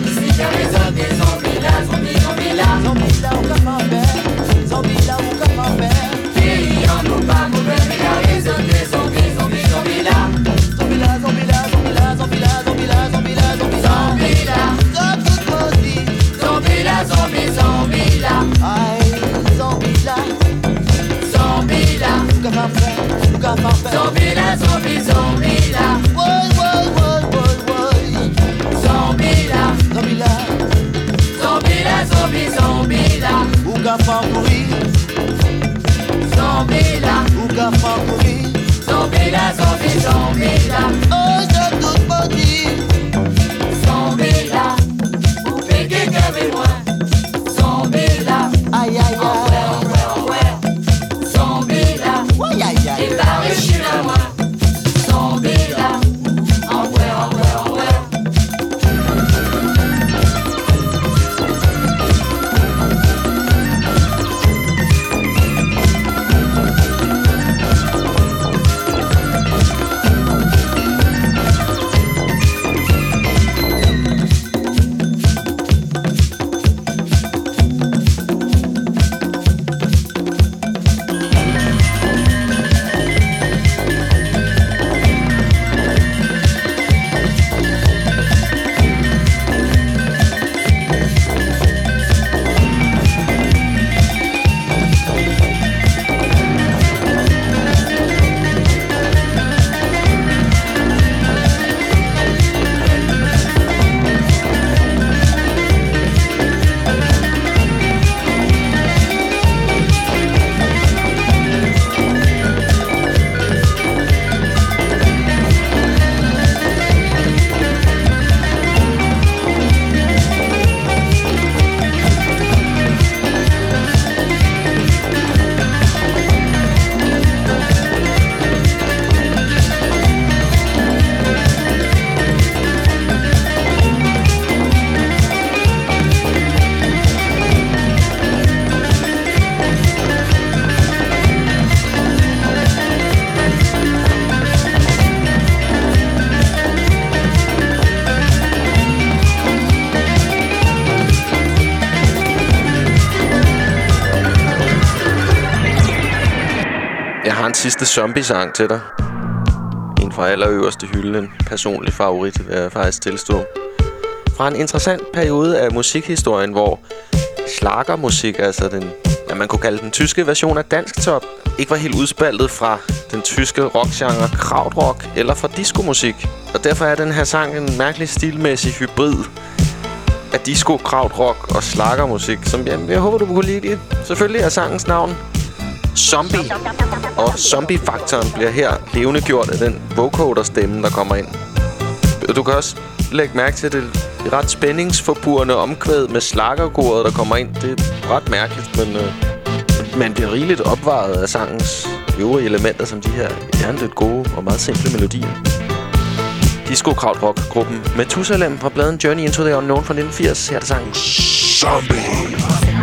Uga favori Zombie-la Uga favori Zombie-la, zombie, zombie-la Oh, je doute pas dire Zombie-la Ou piquez qu'avec moi Zombie-la Aïe, aïe, aïe Zombie-la Aïe, aïe, aïe Et Paris, je suis à moi Zombie-la En ouais, en ouais, en ouais Sidste zombie-sang til dig. En fra allerøverste hylde. En personlig favorit, vil jeg faktisk tilstå. Fra en interessant periode af musikhistorien, hvor schlagermusik, altså den, ja, man kunne kalde den tyske version af dansktop, ikke var helt udspaltet fra den tyske rockgenre krautrock eller fra diskomusik. Og derfor er den her sang en mærkelig stilmæssig hybrid af disco, krautrock og schlagermusik, som jeg, jeg håber, du kunne lide det. Selvfølgelig er sangens navn Zombie, og zombie-faktoren bliver her levendegjort af den vocoder-stemme, der kommer ind. Du kan også lægge mærke til det ret spændingsforpurrende omkvæd med slaggerkoret, der kommer ind. Det er ret mærkeligt, men øh, man bliver rigeligt opvaret af sangens øvrige elementer, som de her hjerneligt gode og meget simple melodier. Disco-krautrock-gruppen Methusalem fra pladen Journey into the Unknown fra nitten firs. Her er der sangen Zombie.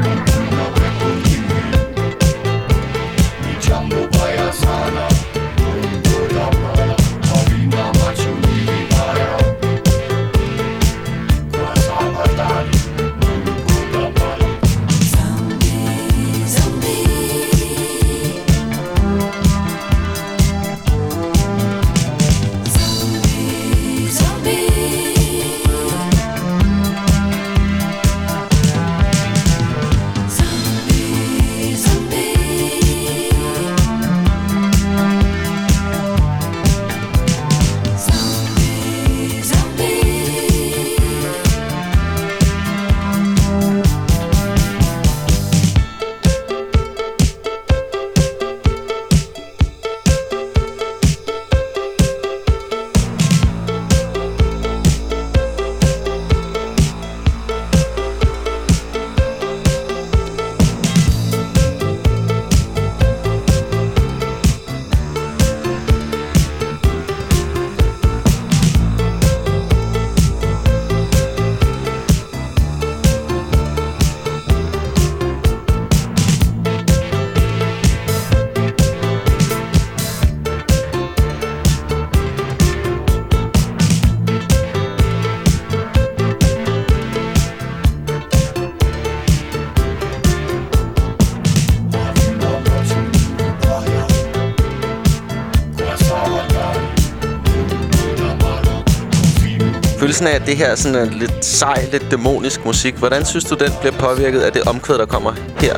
Følelsen af, at det her er sådan en lidt sej, lidt dæmonisk musik. Hvordan synes du, den bliver påvirket af det omkvæd, der kommer her?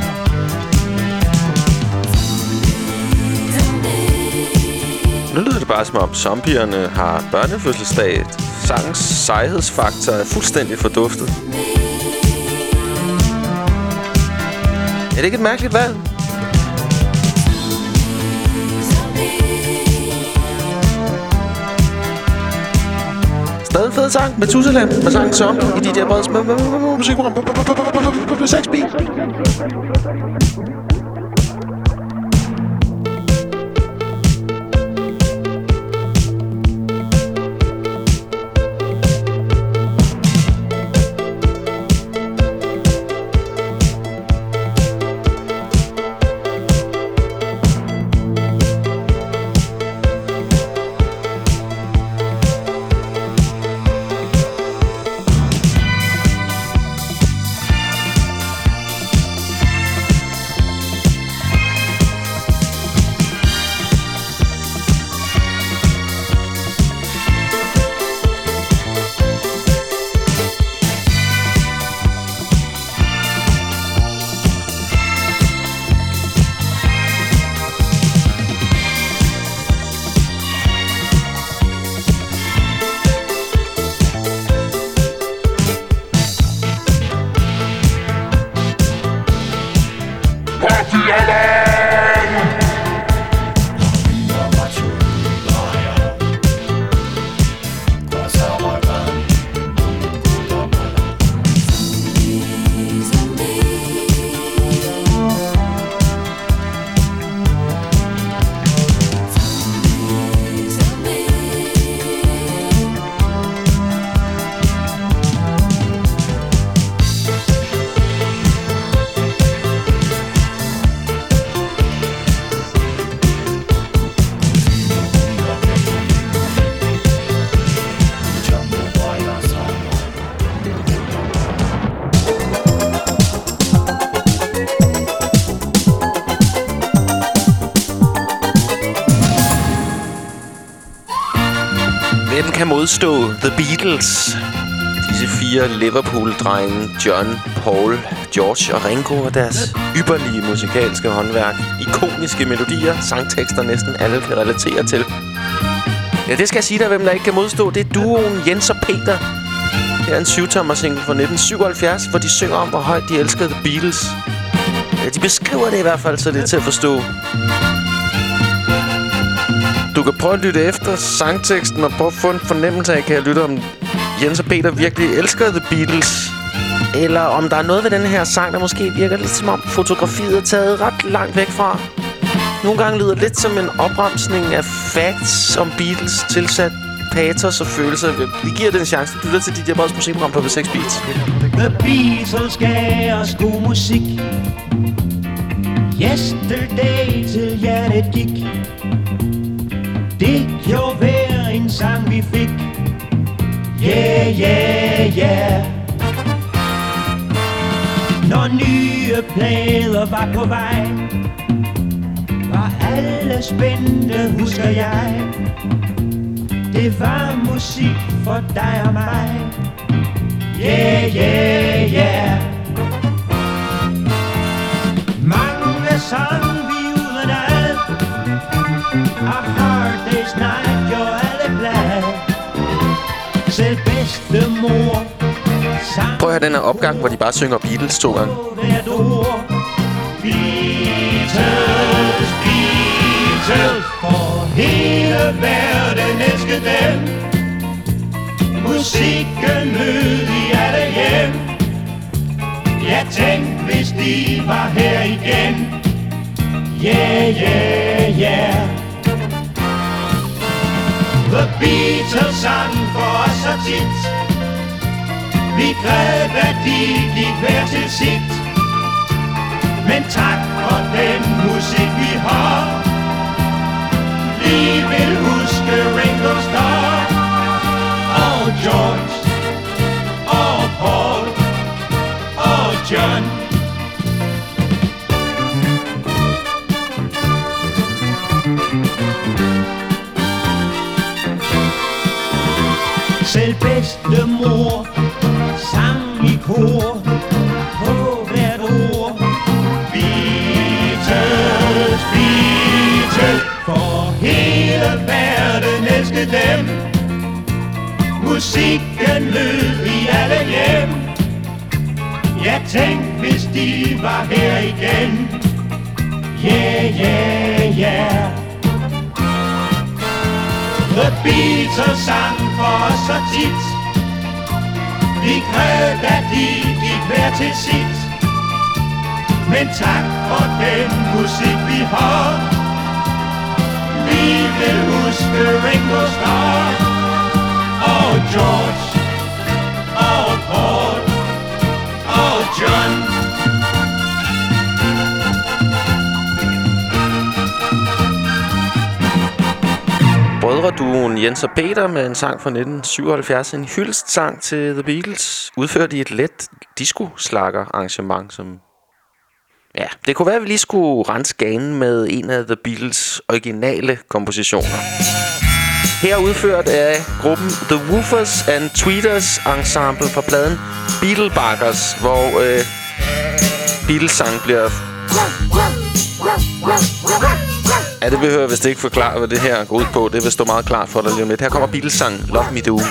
Nu lyder det bare som om zombierne har børnefødselsdag. Sangens sejhedsfaktor er fuldstændig forduftet. Er det ikke et mærkeligt valg? Stadig fed sang med Tusseland med sangen Zombie i de der breds musikprogram på seks beat. Modstå The Beatles. Disse fire Liverpool-drenge, John, Paul, George og Ringo, og deres ypperlige musikalske håndværk, ikoniske melodier, sangtekster næsten alle kan relatere til. Ja, det skal jeg sige dig, hvem der ikke kan modstå. Det er duoen Jens og Peter. Det er en syvtommer-single fra nitten syvoghalvfjerds, hvor de synger om, hvor højt de elskede The Beatles. Ja, de beskriver det i hvert fald, så det er til at forstå. Du kan prøve at lytte efter sangteksten og prøve at få en fornemmelse af, kan jeg lytte, om Jens og Peter virkelig elsker The Beatles. Eller om der er noget ved den her sang, der måske virker lidt som om fotografiet er taget ret langt væk fra. Nogle gange lyder det lidt som en opremsning af facts om Beatles, tilsat patos og følelser. Vi giver den en chance. Du lytter til D J Breds musikprogram på seks Beats. The Beatles gav os god musik. Yesterday til hjertet gik. Det gjorde hver en sang vi fik. Yeah, yeah, yeah. Når nye plader var på vej, var alle spændte, husker jeg. Det var musik for dig og mig. Yeah, yeah, yeah. Mange sang vi uden ad. A hard day's night, gjorde alle glad. Selv bedstemor sang. Prøv at høre den her opgang, hvor de bare synger Beatles to gange. Beatles, Beatles, for hele verden elsker dem. Musikken lød i alle hjem. Jeg tænkte, hvis de var her igen. Yeah, yeah, yeah. The Beatles sang for os så tit. Vi græd, at de gik hver til sit. Men tak for den musik vi har. Vi vil huske Ringo Starr og George og Paul og John. Selv bedstemor sang i kor på hvert ord. Beatles, Beatles, for hele verden musikken lød i alle hjem. Ja, tænk hvis de var her igen. Yeah, yeah, yeah. The Beatles sang for os så tit. Vi krævede, at de gik hver til sit. Men tak for den musik vi har. Vi vil huske Ringo Starr og George og Paul og John. Brødreduoen Jens og Peter med en sang fra nitten syvoghalvfjerds, en hyldestsang til The Beatles, udført i et let disco-slager-arrangement, som... Ja, det kunne være, at vi lige skulle rense ganen med en af The Beatles' originale kompositioner. Her udført af gruppen The Woofers and Tweeters Ensemble fra pladen Beatlebackers, hvor øh, Beatles-sang bliver... Ja, det behøver jeg vist ikke forklare, hvad det her går ud på. Det vil stå meget klart for dig lige om lidt. Her kommer Beatles-sang Love Me Do.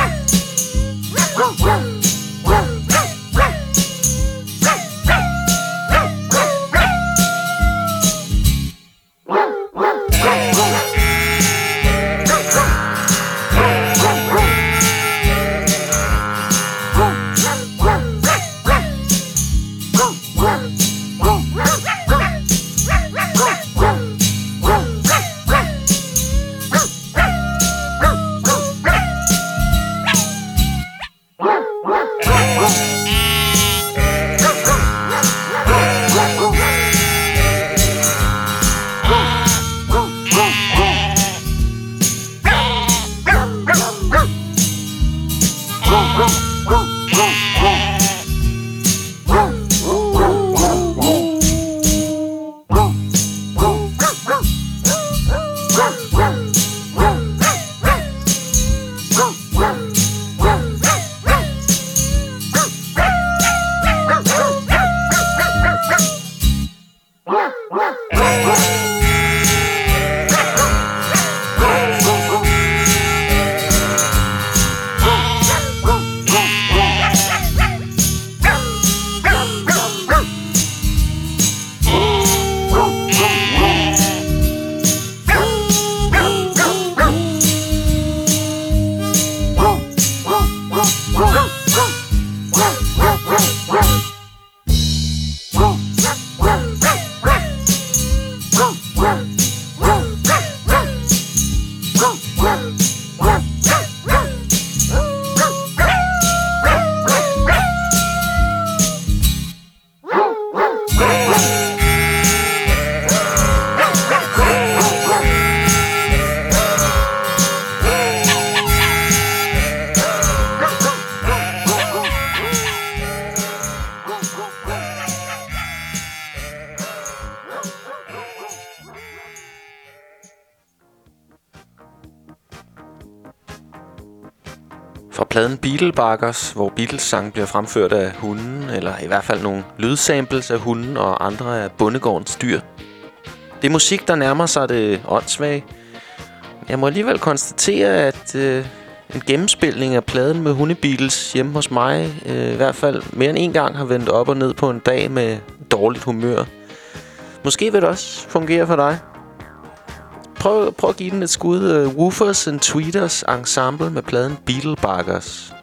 Fra pladen Beatlebackers, hvor Beatles-sang bliver fremført af hunden, eller i hvert fald nogle lydsamples af hunden og andre af bondegårdens dyr. Det er musik, der nærmer sig det åndssvage. Jeg må alligevel konstatere, at øh, en gennemspilning af pladen med hundebeatles hjemme hos mig, øh, i hvert fald mere end en gang, har vendt op og ned på en dag med dårligt humør. Måske vil det også fungere for dig. Prøv, prøv at give den et skud. Uh, Woofers and Tweeters Ensemble med pladen Beatlebackers.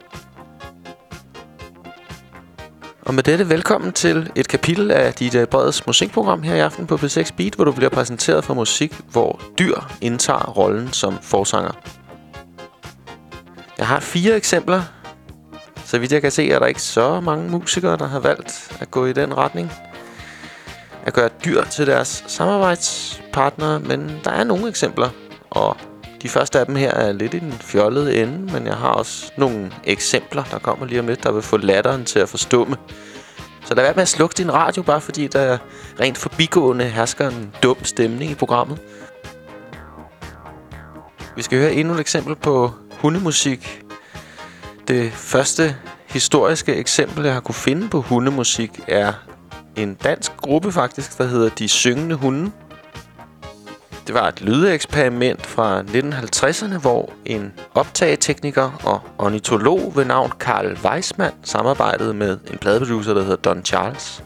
Og med dette velkommen til et kapitel af D J Breds musikprogram her i aften på P seks Beat, hvor du bliver præsenteret for musik, hvor dyr indtager rollen som forsanger. Jeg har fire eksempler. Så vidt jeg kan se, er der ikke så mange musikere, der har valgt at gå i den retning. At gøre dyr til deres samarbejdspartnere, men der er nogle eksempler, og de første af dem her er lidt i den fjollede ende, men jeg har også nogle eksempler, der kommer lige om lidt, der vil få latteren til at forstumme. Så lad være med at slukke din radio, bare fordi der rent forbigående hersker en dum stemning i programmet. Vi skal høre endnu et eksempel på hundemusik. Det første historiske eksempel, jeg har kunne finde på hundemusik, er en dansk gruppe faktisk, der hedder De Syngende Hunde. Det var et lydeksperiment fra nitten halvtredserne, hvor en optagetekniker og ornitolog ved navn Carl Weisman samarbejdede med en pladeproducer, der hedder Don Charles.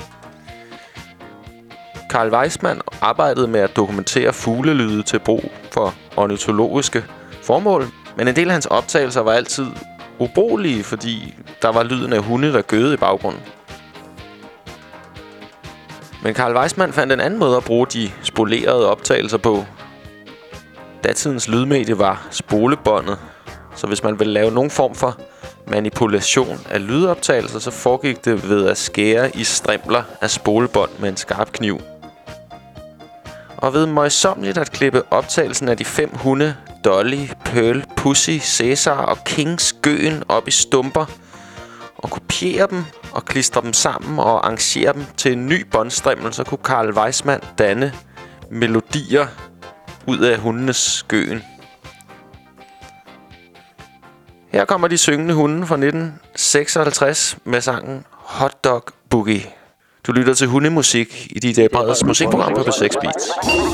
Carl Weisman arbejdede med at dokumentere fuglelyde til brug for ornitologiske formål, men en del af hans optagelser var altid ubrugelige, fordi der var lyden af hunde, der gøede i baggrunden. Men Carl Weisman fandt en anden måde at bruge de spolerede optagelser på. Datidens lydmedie var spolebåndet, så hvis man ville lave nogen form for manipulation af lydoptagelser, så foregik det ved at skære i strimler af spolebånd med en skarp kniv. Og ved møjsommeligt at klippe optagelsen af de fem hunde, Dolly, Pearl, Pussy, Cæsar og Kings Gøen op i stumper, og kopiere dem og klistre dem sammen og arrangere dem til en ny båndstrimmel, så kunne Carl Weisman danne melodier ud af hundenes gøen. Her kommer de syngende hunde fra nitten seksoghalvtreds med sangen Hot Dog Boogie. Du lytter til hundemusik i D J Breds musikprogram på P seks Beats.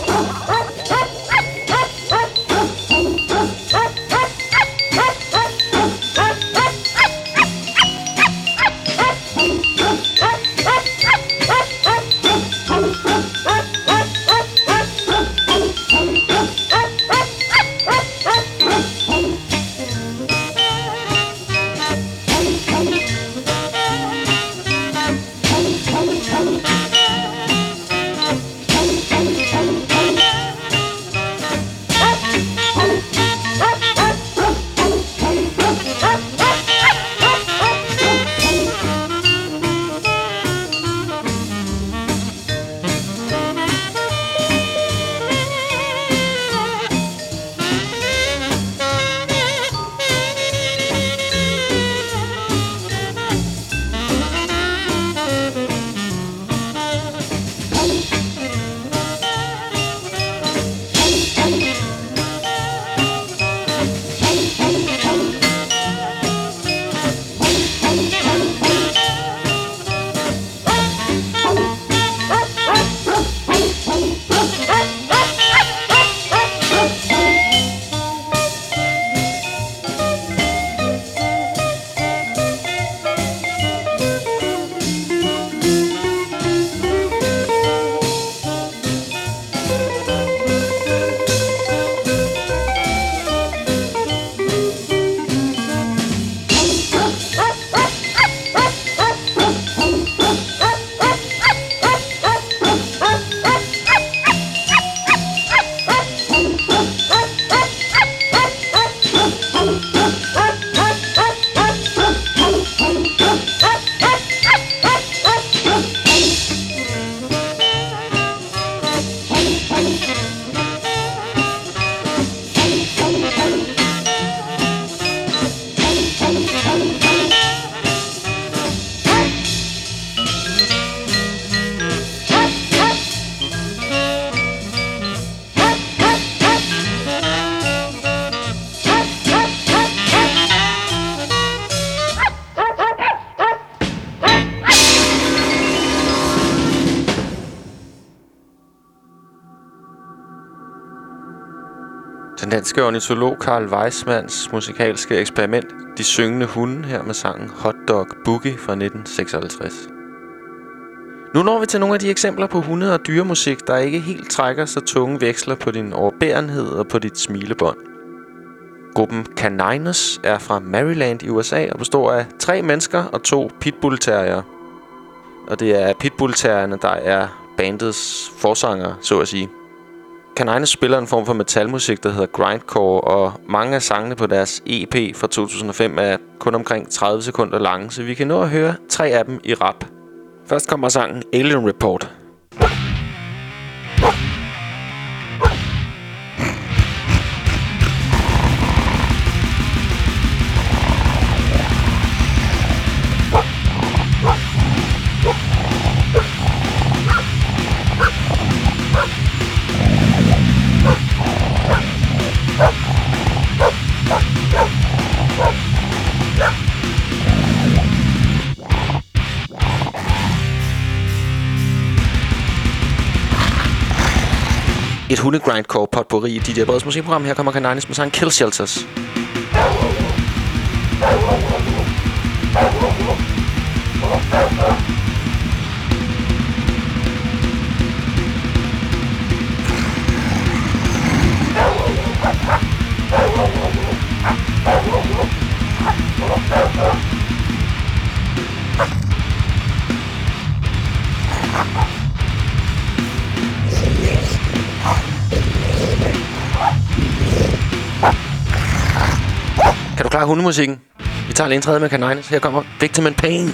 Den danske ornitolog Carl Weismans musikalske eksperiment De Syngende Hunde her med sangen Hot Dog Boogie fra nitten seksoghalvtreds. Nu når vi til nogle af de eksempler på hunde- og dyremusik, der ikke helt trækker så tunge veksler på din overbærenhed og på dit smilebånd. Gruppen Canines er fra Maryland i U S A og består af tre mennesker og to pitbull-terrier. Og det er pitbull-terrierne, der er bandets forsanger, så at sige. Canines spiller en form for metalmusik, der hedder grindcore, og mange af sangene på deres E P fra to tusind og fem er kun omkring tredive sekunder lange, så vi kan nå at høre tre af dem i rap. Først kommer sangen Alien Report. Et hunde-grindcore potpourri i D J Breds musikprogram. Her kommer Canines med sangen Kill Shelters. Kan du klare hundemusikken? Vi tager lige en tredje med Canines. Her kommer Victim in Pain.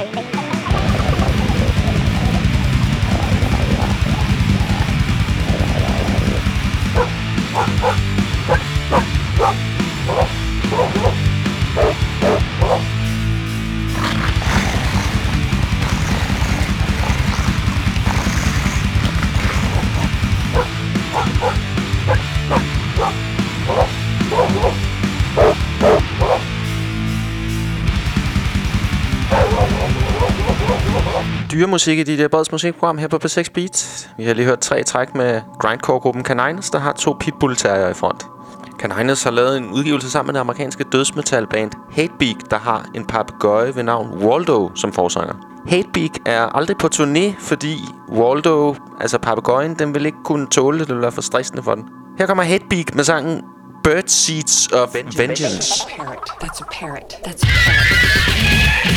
Dyremusik i D J Breds musikprogram her på P seks Beat. Vi har lige hørt tre træk med grindcore-gruppen Canines, der har to pitbull-terrier i front. Canines har lavet en udgivelse sammen med det amerikanske dødsmetalband Hatebeak, der har en papegøje ved navn Waldo som forsanger. Hatebeak er aldrig på turné, fordi Waldo, altså papegøjen, den vil ikke kunne tåle det, det vil være for stressende for den. Her kommer Hatebeak med sangen Bird Seeds of Vengeance. Vengeance. That's a parrot. That's a parrot. That's a parrot.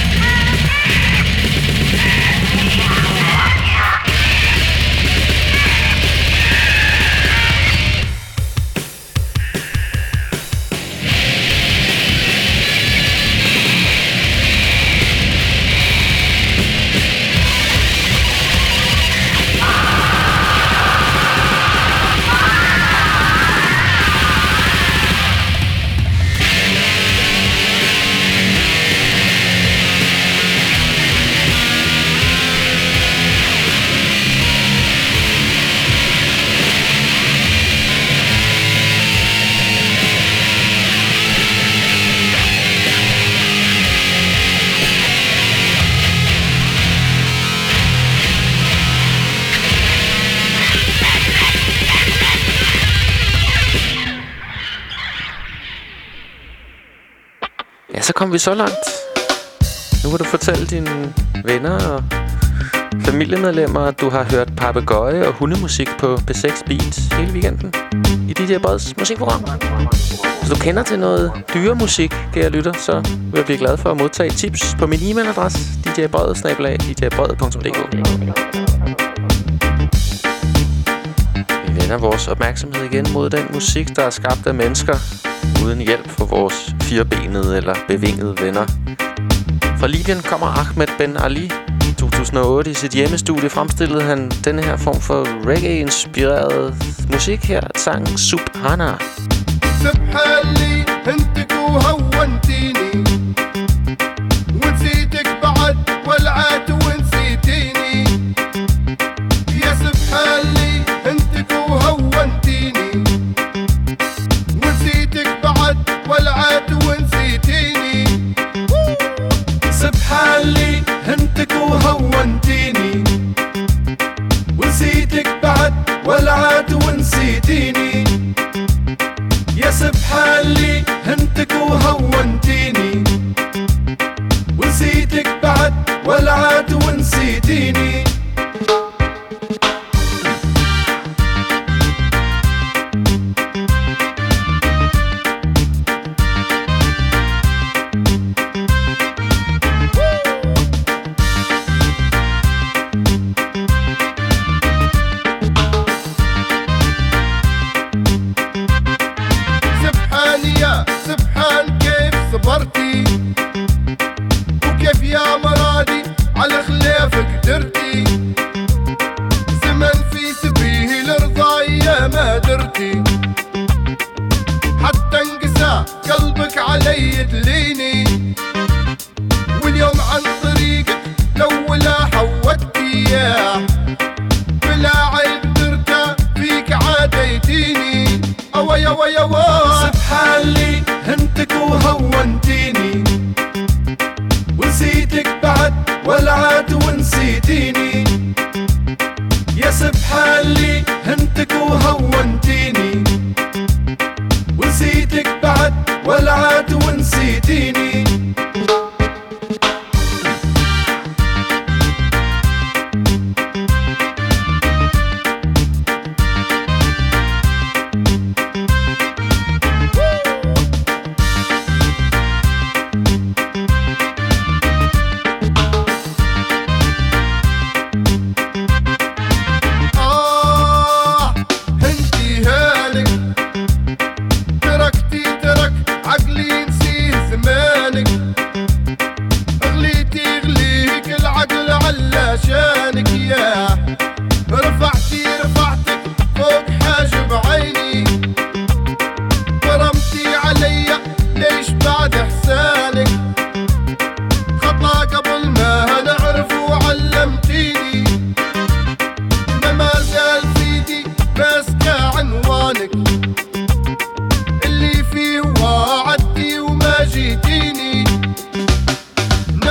Så kom vi så langt. Nu kan du fortælle dine venner og familiemedlemmer, at du har hørt papegøje og hundemusik på P seks Beat hele weekenden i D J Breds musikprogram. Hvis du kender til noget dyremusik, kære lytter, så vil jeg blive glad for at modtage tips på min e-mailadresse d j bred bindestreg d j bred punktum d k. Vi vender vores opmærksomhed igen mod den musik, der er skabt af mennesker uden hjælp fra vores firebenede eller bevingede venner. Fra Libyen kommer Ahmed Ben Ali. I to tusind og otte i sit hjemmestudie fremstillede han denne her form for reggae-inspireret musik her. Sangen Subhana. سبحالي انتك وهونتيني ونسيتك بعد ولعت ونسيتيني يا سبحالي انتك وهونتيني ونسيتك بعد ولعت ونسيتيني سبحالي انتك وهونتيني ونسيتك بعد ولعت ونسيتيني يا سبحالي انتك وهونتيني ونسيتك بعد ولعت ونسيتيني صبرتي وكيف يا مرادي على خلافك درتي زمن في سبيل رضاي يا ما درتي حتى انقسى قلبك علي تليني واليوم عن طريقك لو ولا حودتي ياه بلا عيب درته فيك عاديتيني اوي اوي اوي سبحالي انتك وهونتيني ونسيتك بعد ولعت ونسيتيني يا سبحالي انتك وهونتيني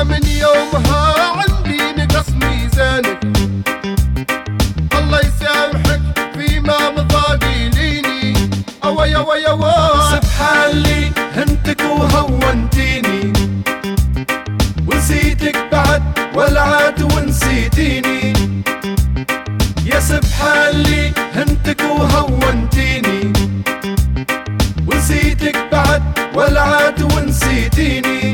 من يومها عندي نقص ميزانك الله يسامحك فيما مضى ليني اوي اوي اوي سبحان لي هنتك وهونتيني ونسيتك بعد والعاد ونسيتيني يا سبحان لي هنتك وهونتيني ونسيتك بعد والعاد ونسيتيني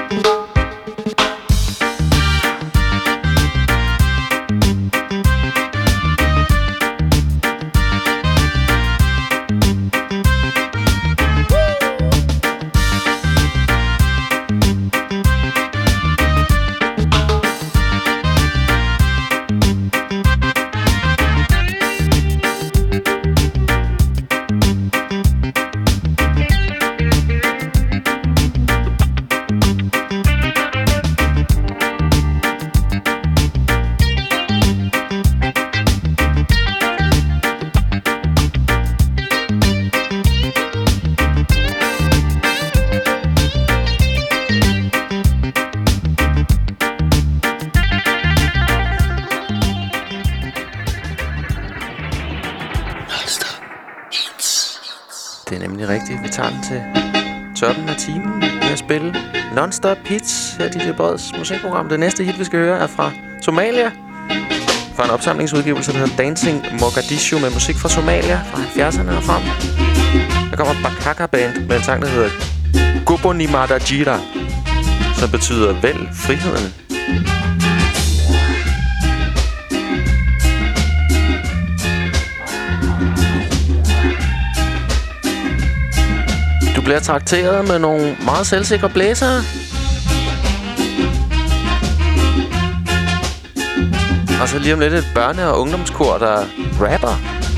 Det er nemlig rigtigt. Vi tager den til toppen af timen med at spille Non-Stop Hits her i D J Breds musikprogram. Det næste hit, vi skal høre, er fra Somalia. Fra en opsamlingsudgivelse, der hedder Dancing Mogadishu med musik fra Somalia fra halvfjerdserne og frem. Der kommer et Bakaka Band med en sang, der hedder Goboni Madajira, som betyder vælg friheden. Du bliver trakteret med nogle meget selvsikre blæsere. Og så lige om lidt et børne- og ungdomskor, der rapper.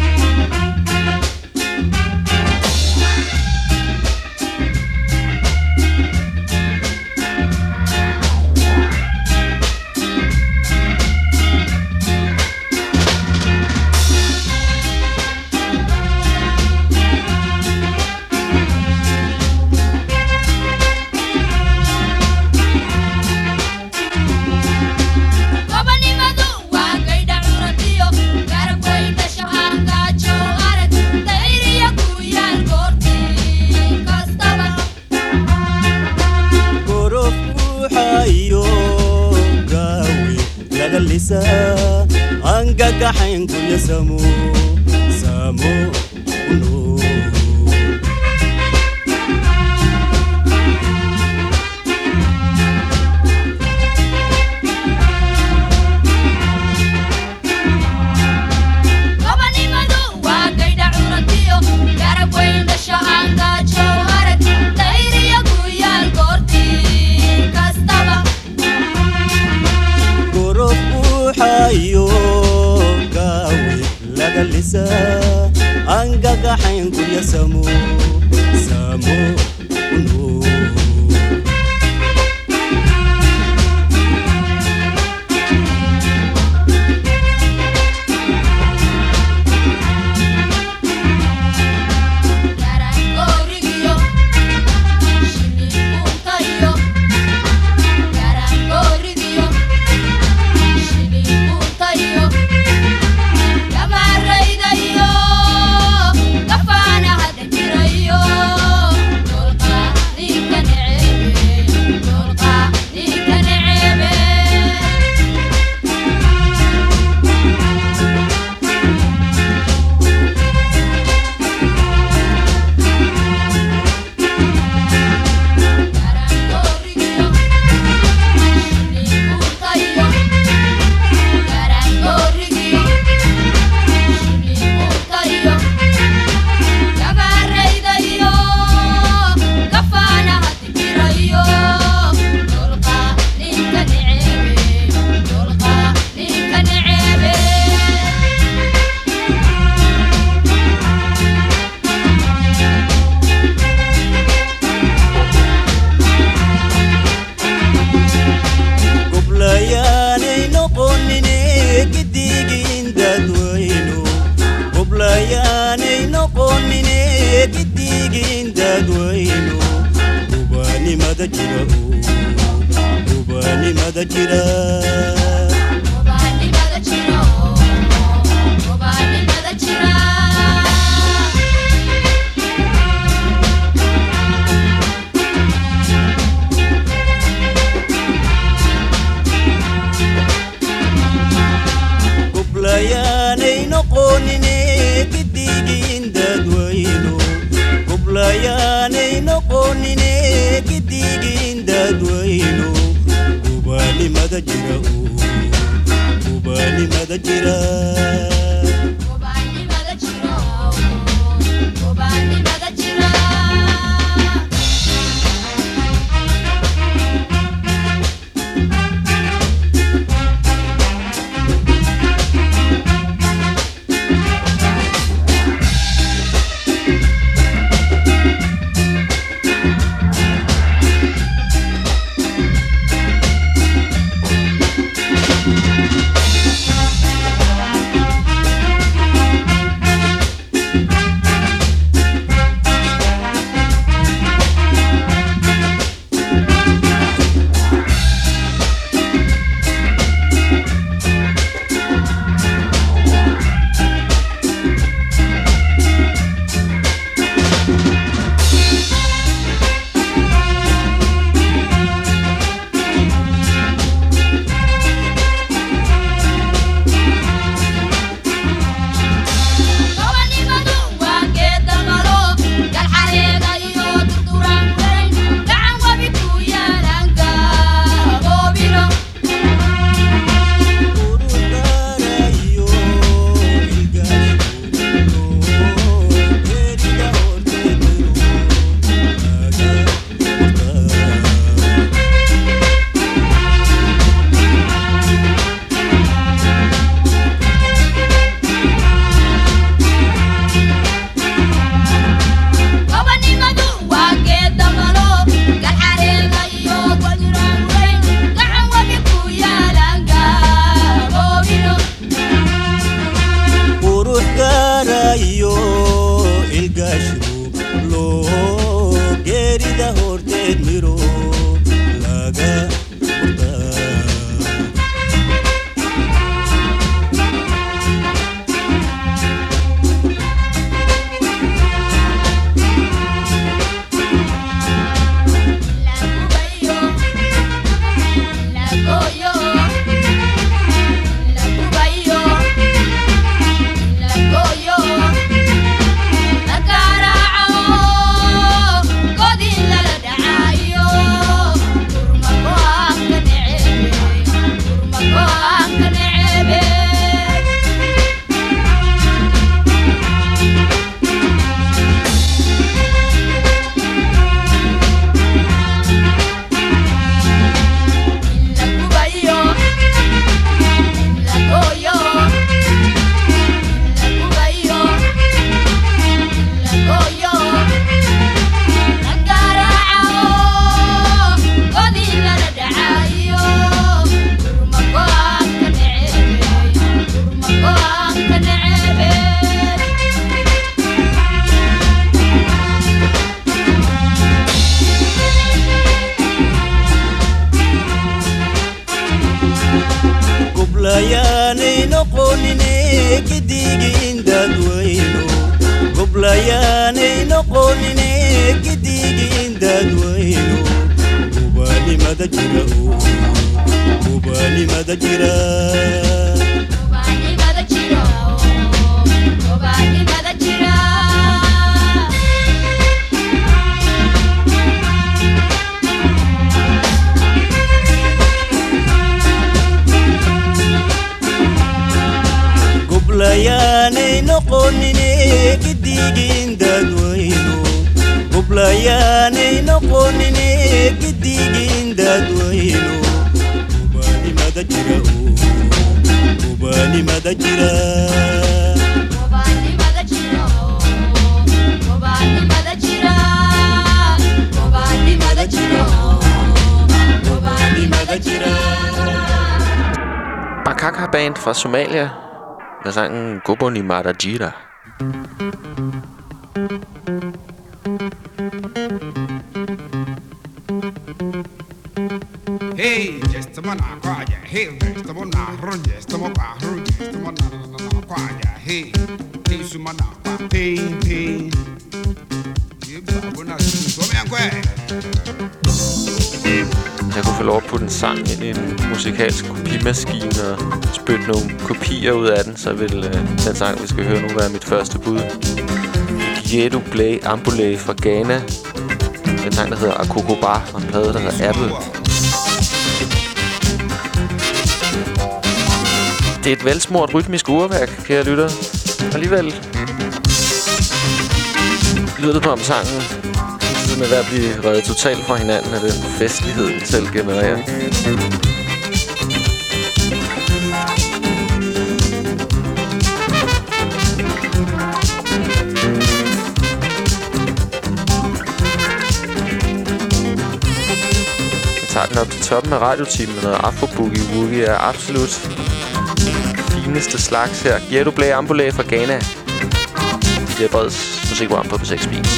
angagaxayn kuya samo samo uno angagaxayn kuya samo samo uno gobaanimada jira gobaanimada jira gobaanimada jira goblayaanay noqonine gidigin dadwayno goblayaanay noqonine gidigin dadwayno gobaanimada jira gobaanimada jira gobaanimada jira gobaanimada jira goblayaanay noqonine gidigin dadwayno goblayaanay noqonine gidigin dadwayno gobaanimada jira gobaanimada jira gobaanimada jira gobaanimada jira gobaanimada jira gobaanimada jira Bakaka Band fra Somalia med sangen Gobonimada Jira. Hey, just a man, I cry, hey, just a man, I run, just a man, I run, just a man, I cry, hey, hey, so man, I cry, pain, pain. Jeg kunne få lov at putte en sang ind i en musikalsk kopimaskine og spytte nogle kopier ud af den, så vil øh, den sang, vi skal høre nu, være mit første bud. Yedu Blay Ambulé fra Ghana. Den sang, der hedder Akokoba, og en plade, der hedder Apple. Det er et velsmurt rytmisk urværk, kære lytter. Alligevel lyder det på om sangen den er ved at blive reddet totalt fra hinanden af den festlighed, den selv genererer. Jeg tager den op til toppen af radiotimen, og Afro Boogie Woogie er absolut fineste slags her. Yedu Blay Ambulé fra Ghana. Det er Breds musikprogram på P seks Beats.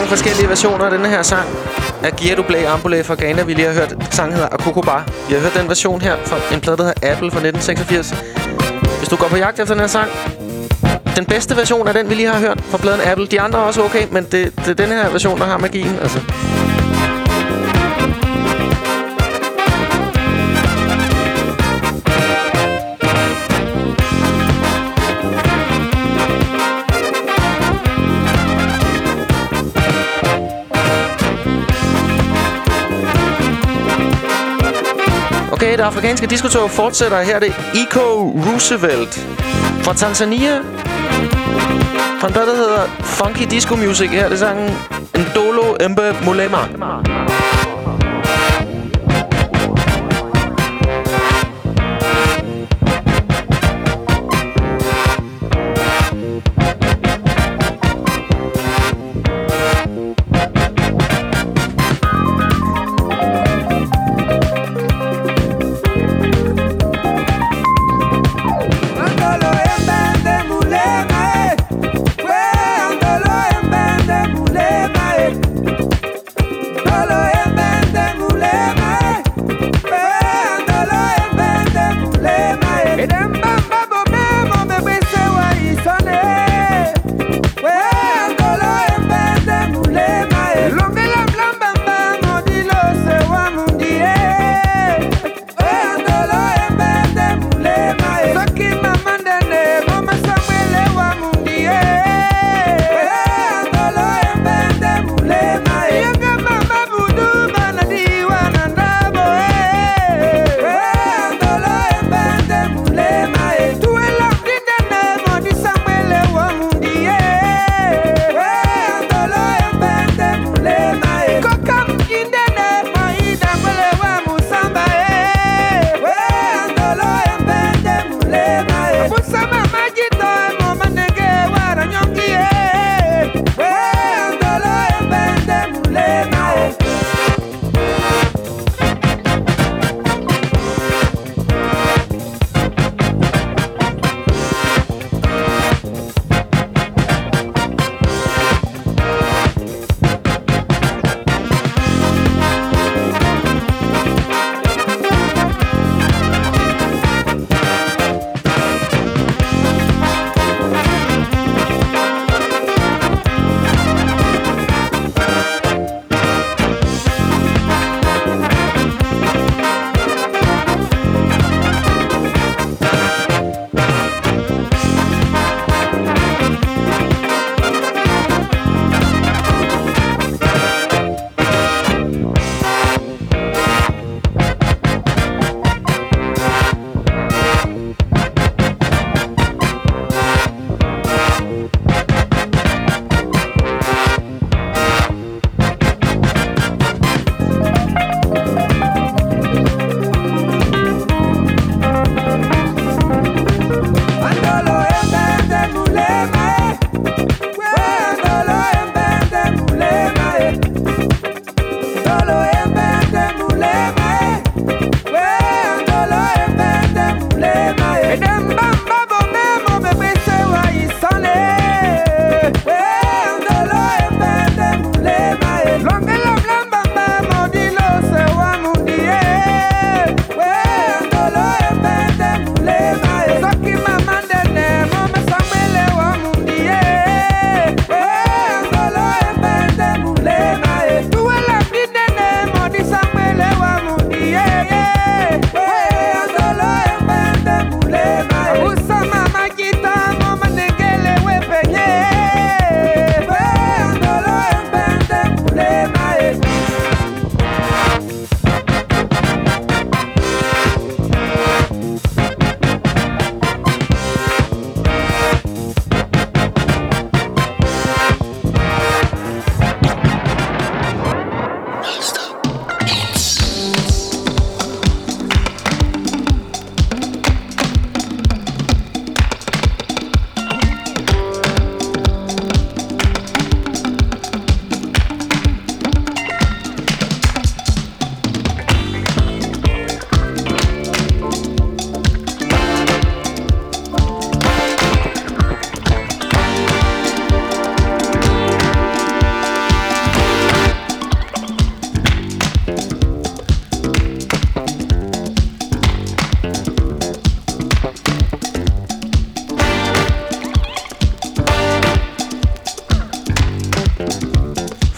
mange forskellige versioner af denne her sang. Agia du Blay Ambulé fra Ghana. Vi lige har hørt. Sangen hedder Akokoba. Vi har hørt den version her fra en plade, der hedder Apple fra nitten seksogfirs. Hvis du går på jagt efter den her sang, den bedste version er den, vi lige har hørt fra pladen Apple. De andre er også okay, men det, det er den her version, der har magien, altså. Okay, det afrikanske diskotog fortsætter. Her er det Iko Roosevelt fra Tanzania. Fra en plade, der hedder Funky Disco Music. Her er det sangen Ndolo Embe Mulema. Hello,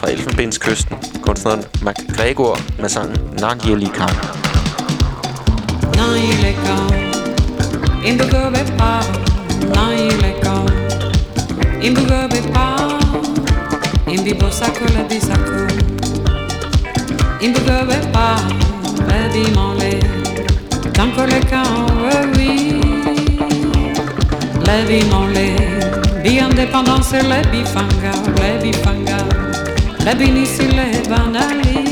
fra Elfenbenskysten. Kunstneren MacGregor med sangen Nanjelikan. Nanjelikan, Imbugobepa, Nanjelikan, Imbugobepa, Imbibosako Labisako, Imbugobepa, Baby Molly, Tankolekan, oui, la vie Molly, Bi indépendance, la bifanga, la bifanga, la binici, la banali.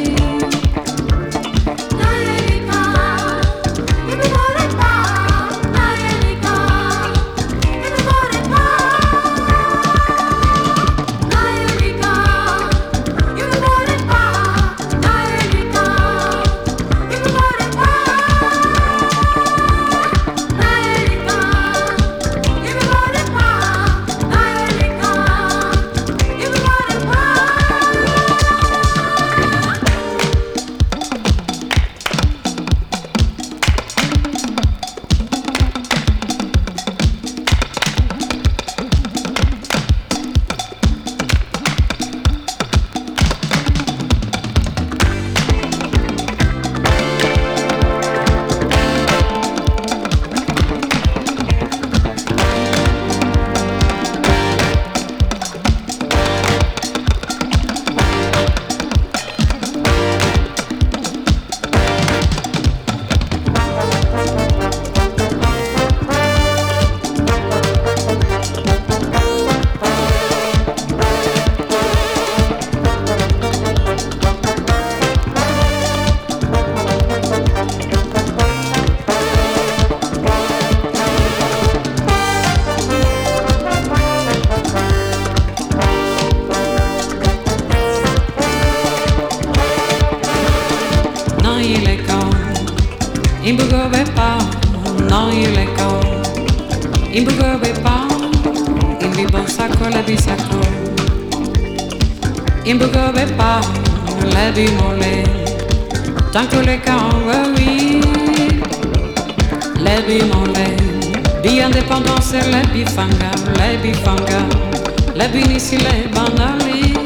Imbugobepa, Nanjelikan, Imbugobepa, Imbibosako Labisako, Imbugobepa, la vie Molly, Tankolekan, oui, la vie Molly, Bi indépendance, la bifanga, la bifanga, la binici, la banali.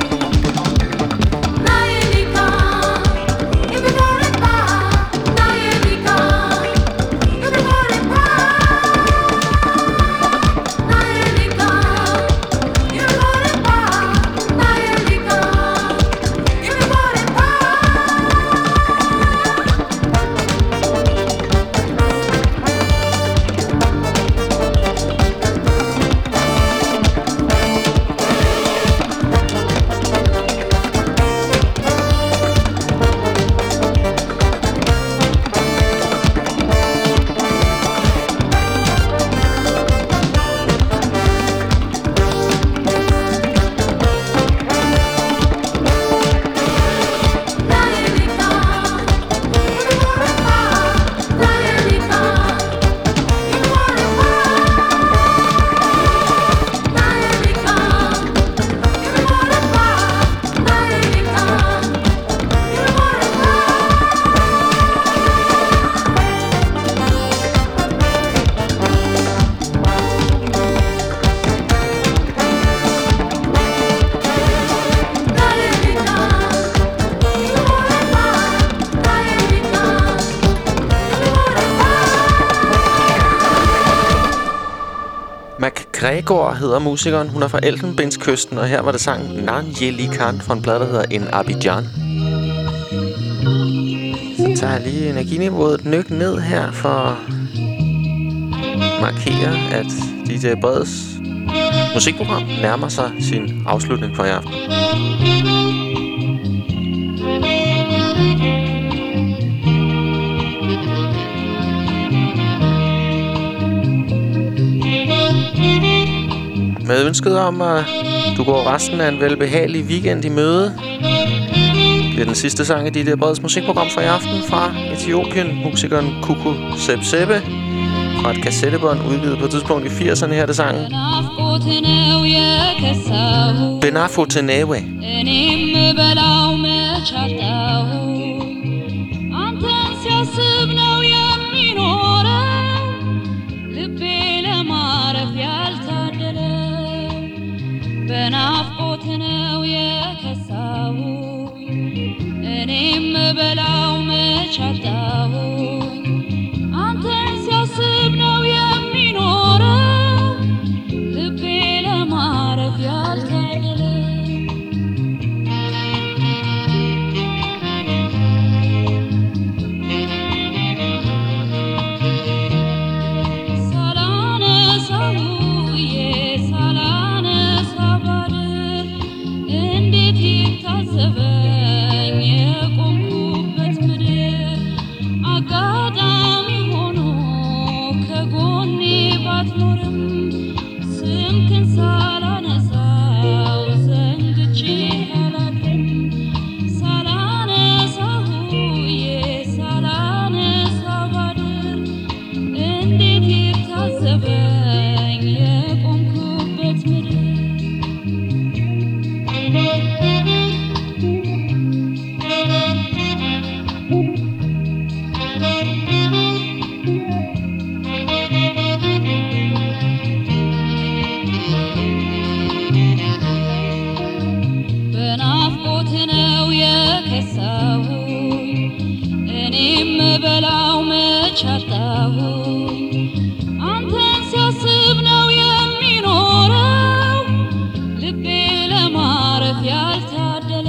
MacGregor hedder musikeren. Hun er fra Elfenbenskysten, og her var det sangen Nanjelikan fra en plade, der hedder En Abidjan. Så tager jeg lige energiniveauet et nyk ned her for at markere, at D J Breds musikprogram nærmer sig sin afslutning for i aften. Med ønsket om, at du går resten af en velbehagelig weekend i møde, bliver den sidste sang i D J Breds musikprogram for i aften fra Etiopien, musikeren Kuku Sepsebe, fra et kassettebånd udgivet på et tidspunkt i firserne. Her er det sangen Benafo Tenewe. በናፍቆት ነው የከሳ የምበላው መች አጣሁኝ አንተን ሲያስብ ነው የሚኖረው ልቤ ለማረፍ ያልታደለ ሳላነሳውዬ ሳላነሳ ባድር እንዴት ይታዘበኝ የቆምኩበት ምድር አጋጣሚ ሆኖ ከጎኔ ባትኖርም ስምክን ሳላነሳው ዘንግቼ አላድርም ሳላነሳውዬ ሳላነሳ ባድር እንዴት ይታዘበኝ የቆምኩበት ምድር በናፍቆት ነው የከሳሁኝ እኔም በላው መች አጣሁኝ አንተን ሲያስብ ነው የሚኖረው ልቤ ለማረፍ ያልታደለ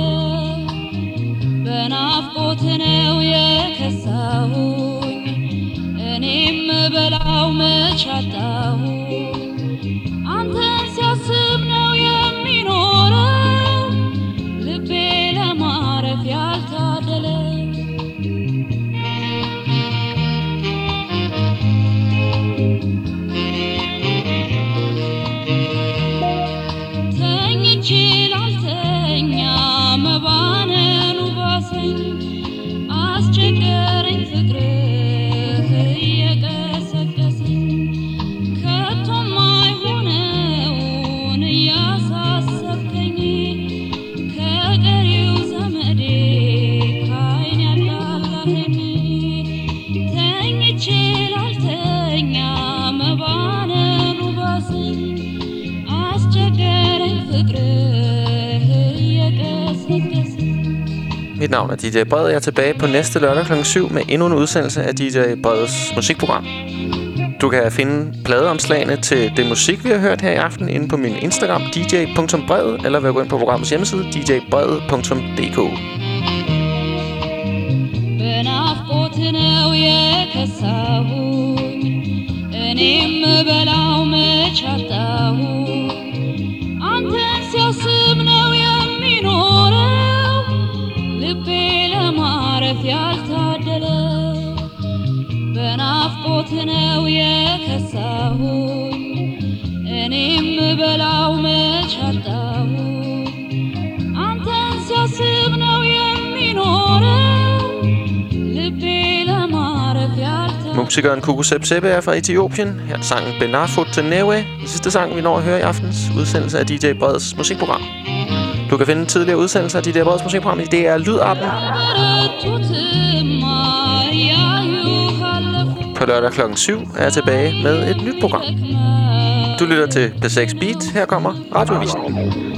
በናፍቆት ነው የከሳሁኝ እኔም በላው መች አጣሁኝ አንተን ሲያስብ ነው የሚኖረው ልቤ ለማረፍ ያልታደለ ተኝቼ ላልተኛ መባነኑ ባሰኝ አስቸገረኝ ፍቅርህ እየቀሰቀሰኝ ከቶም አይሆነውን እያሳሰብከኝ ከቀሪው ዘመዴ ካይን ያጣላኸኝ ተኝቼ ላልተኛ መባነኑ ባሰኝ አስቸገረኝ ፍቅርህ እየቀሰቀሰኝ. Mit navn er D J Bred. Jeg er tilbage på næste lørdag klokken syv med endnu en udsendelse af D J Breds musikprogram. Du kan finde pladeomslagene til det musik, vi har hørt her i aften, inde på min Instagram, d j punktum bred, eller ved at gå ind på programmets hjemmeside, d j bred punktum d k. በናፍቆት ነው የከሳሁኝ እኔም በላው መች አጣሁኝ አንተን ሲያስብ ነው የሚኖረው ልቤ ለማረፍ ያልታደለ በናፍቆት ነው የከሳሁኝ እኔም በላው መች አጣሁኝ አንተን ሲያስብ ነው የሚኖረው ልቤ ለማረፍ ያልታደለ. Musikeren Kuku Sepsebe er fra Etiopien. Her er sangen Benafut til Newe. Den sidste sang, vi når at høre i aftens udsendelse af D J Breds musikprogram. Du kan finde tidligere udsendelser af D J Breds musikprogram i D R Lydappen. På lørdag klokken syv er jeg tilbage med et nyt program. Du lytter til P seks Beat. Her kommer Radioavisen.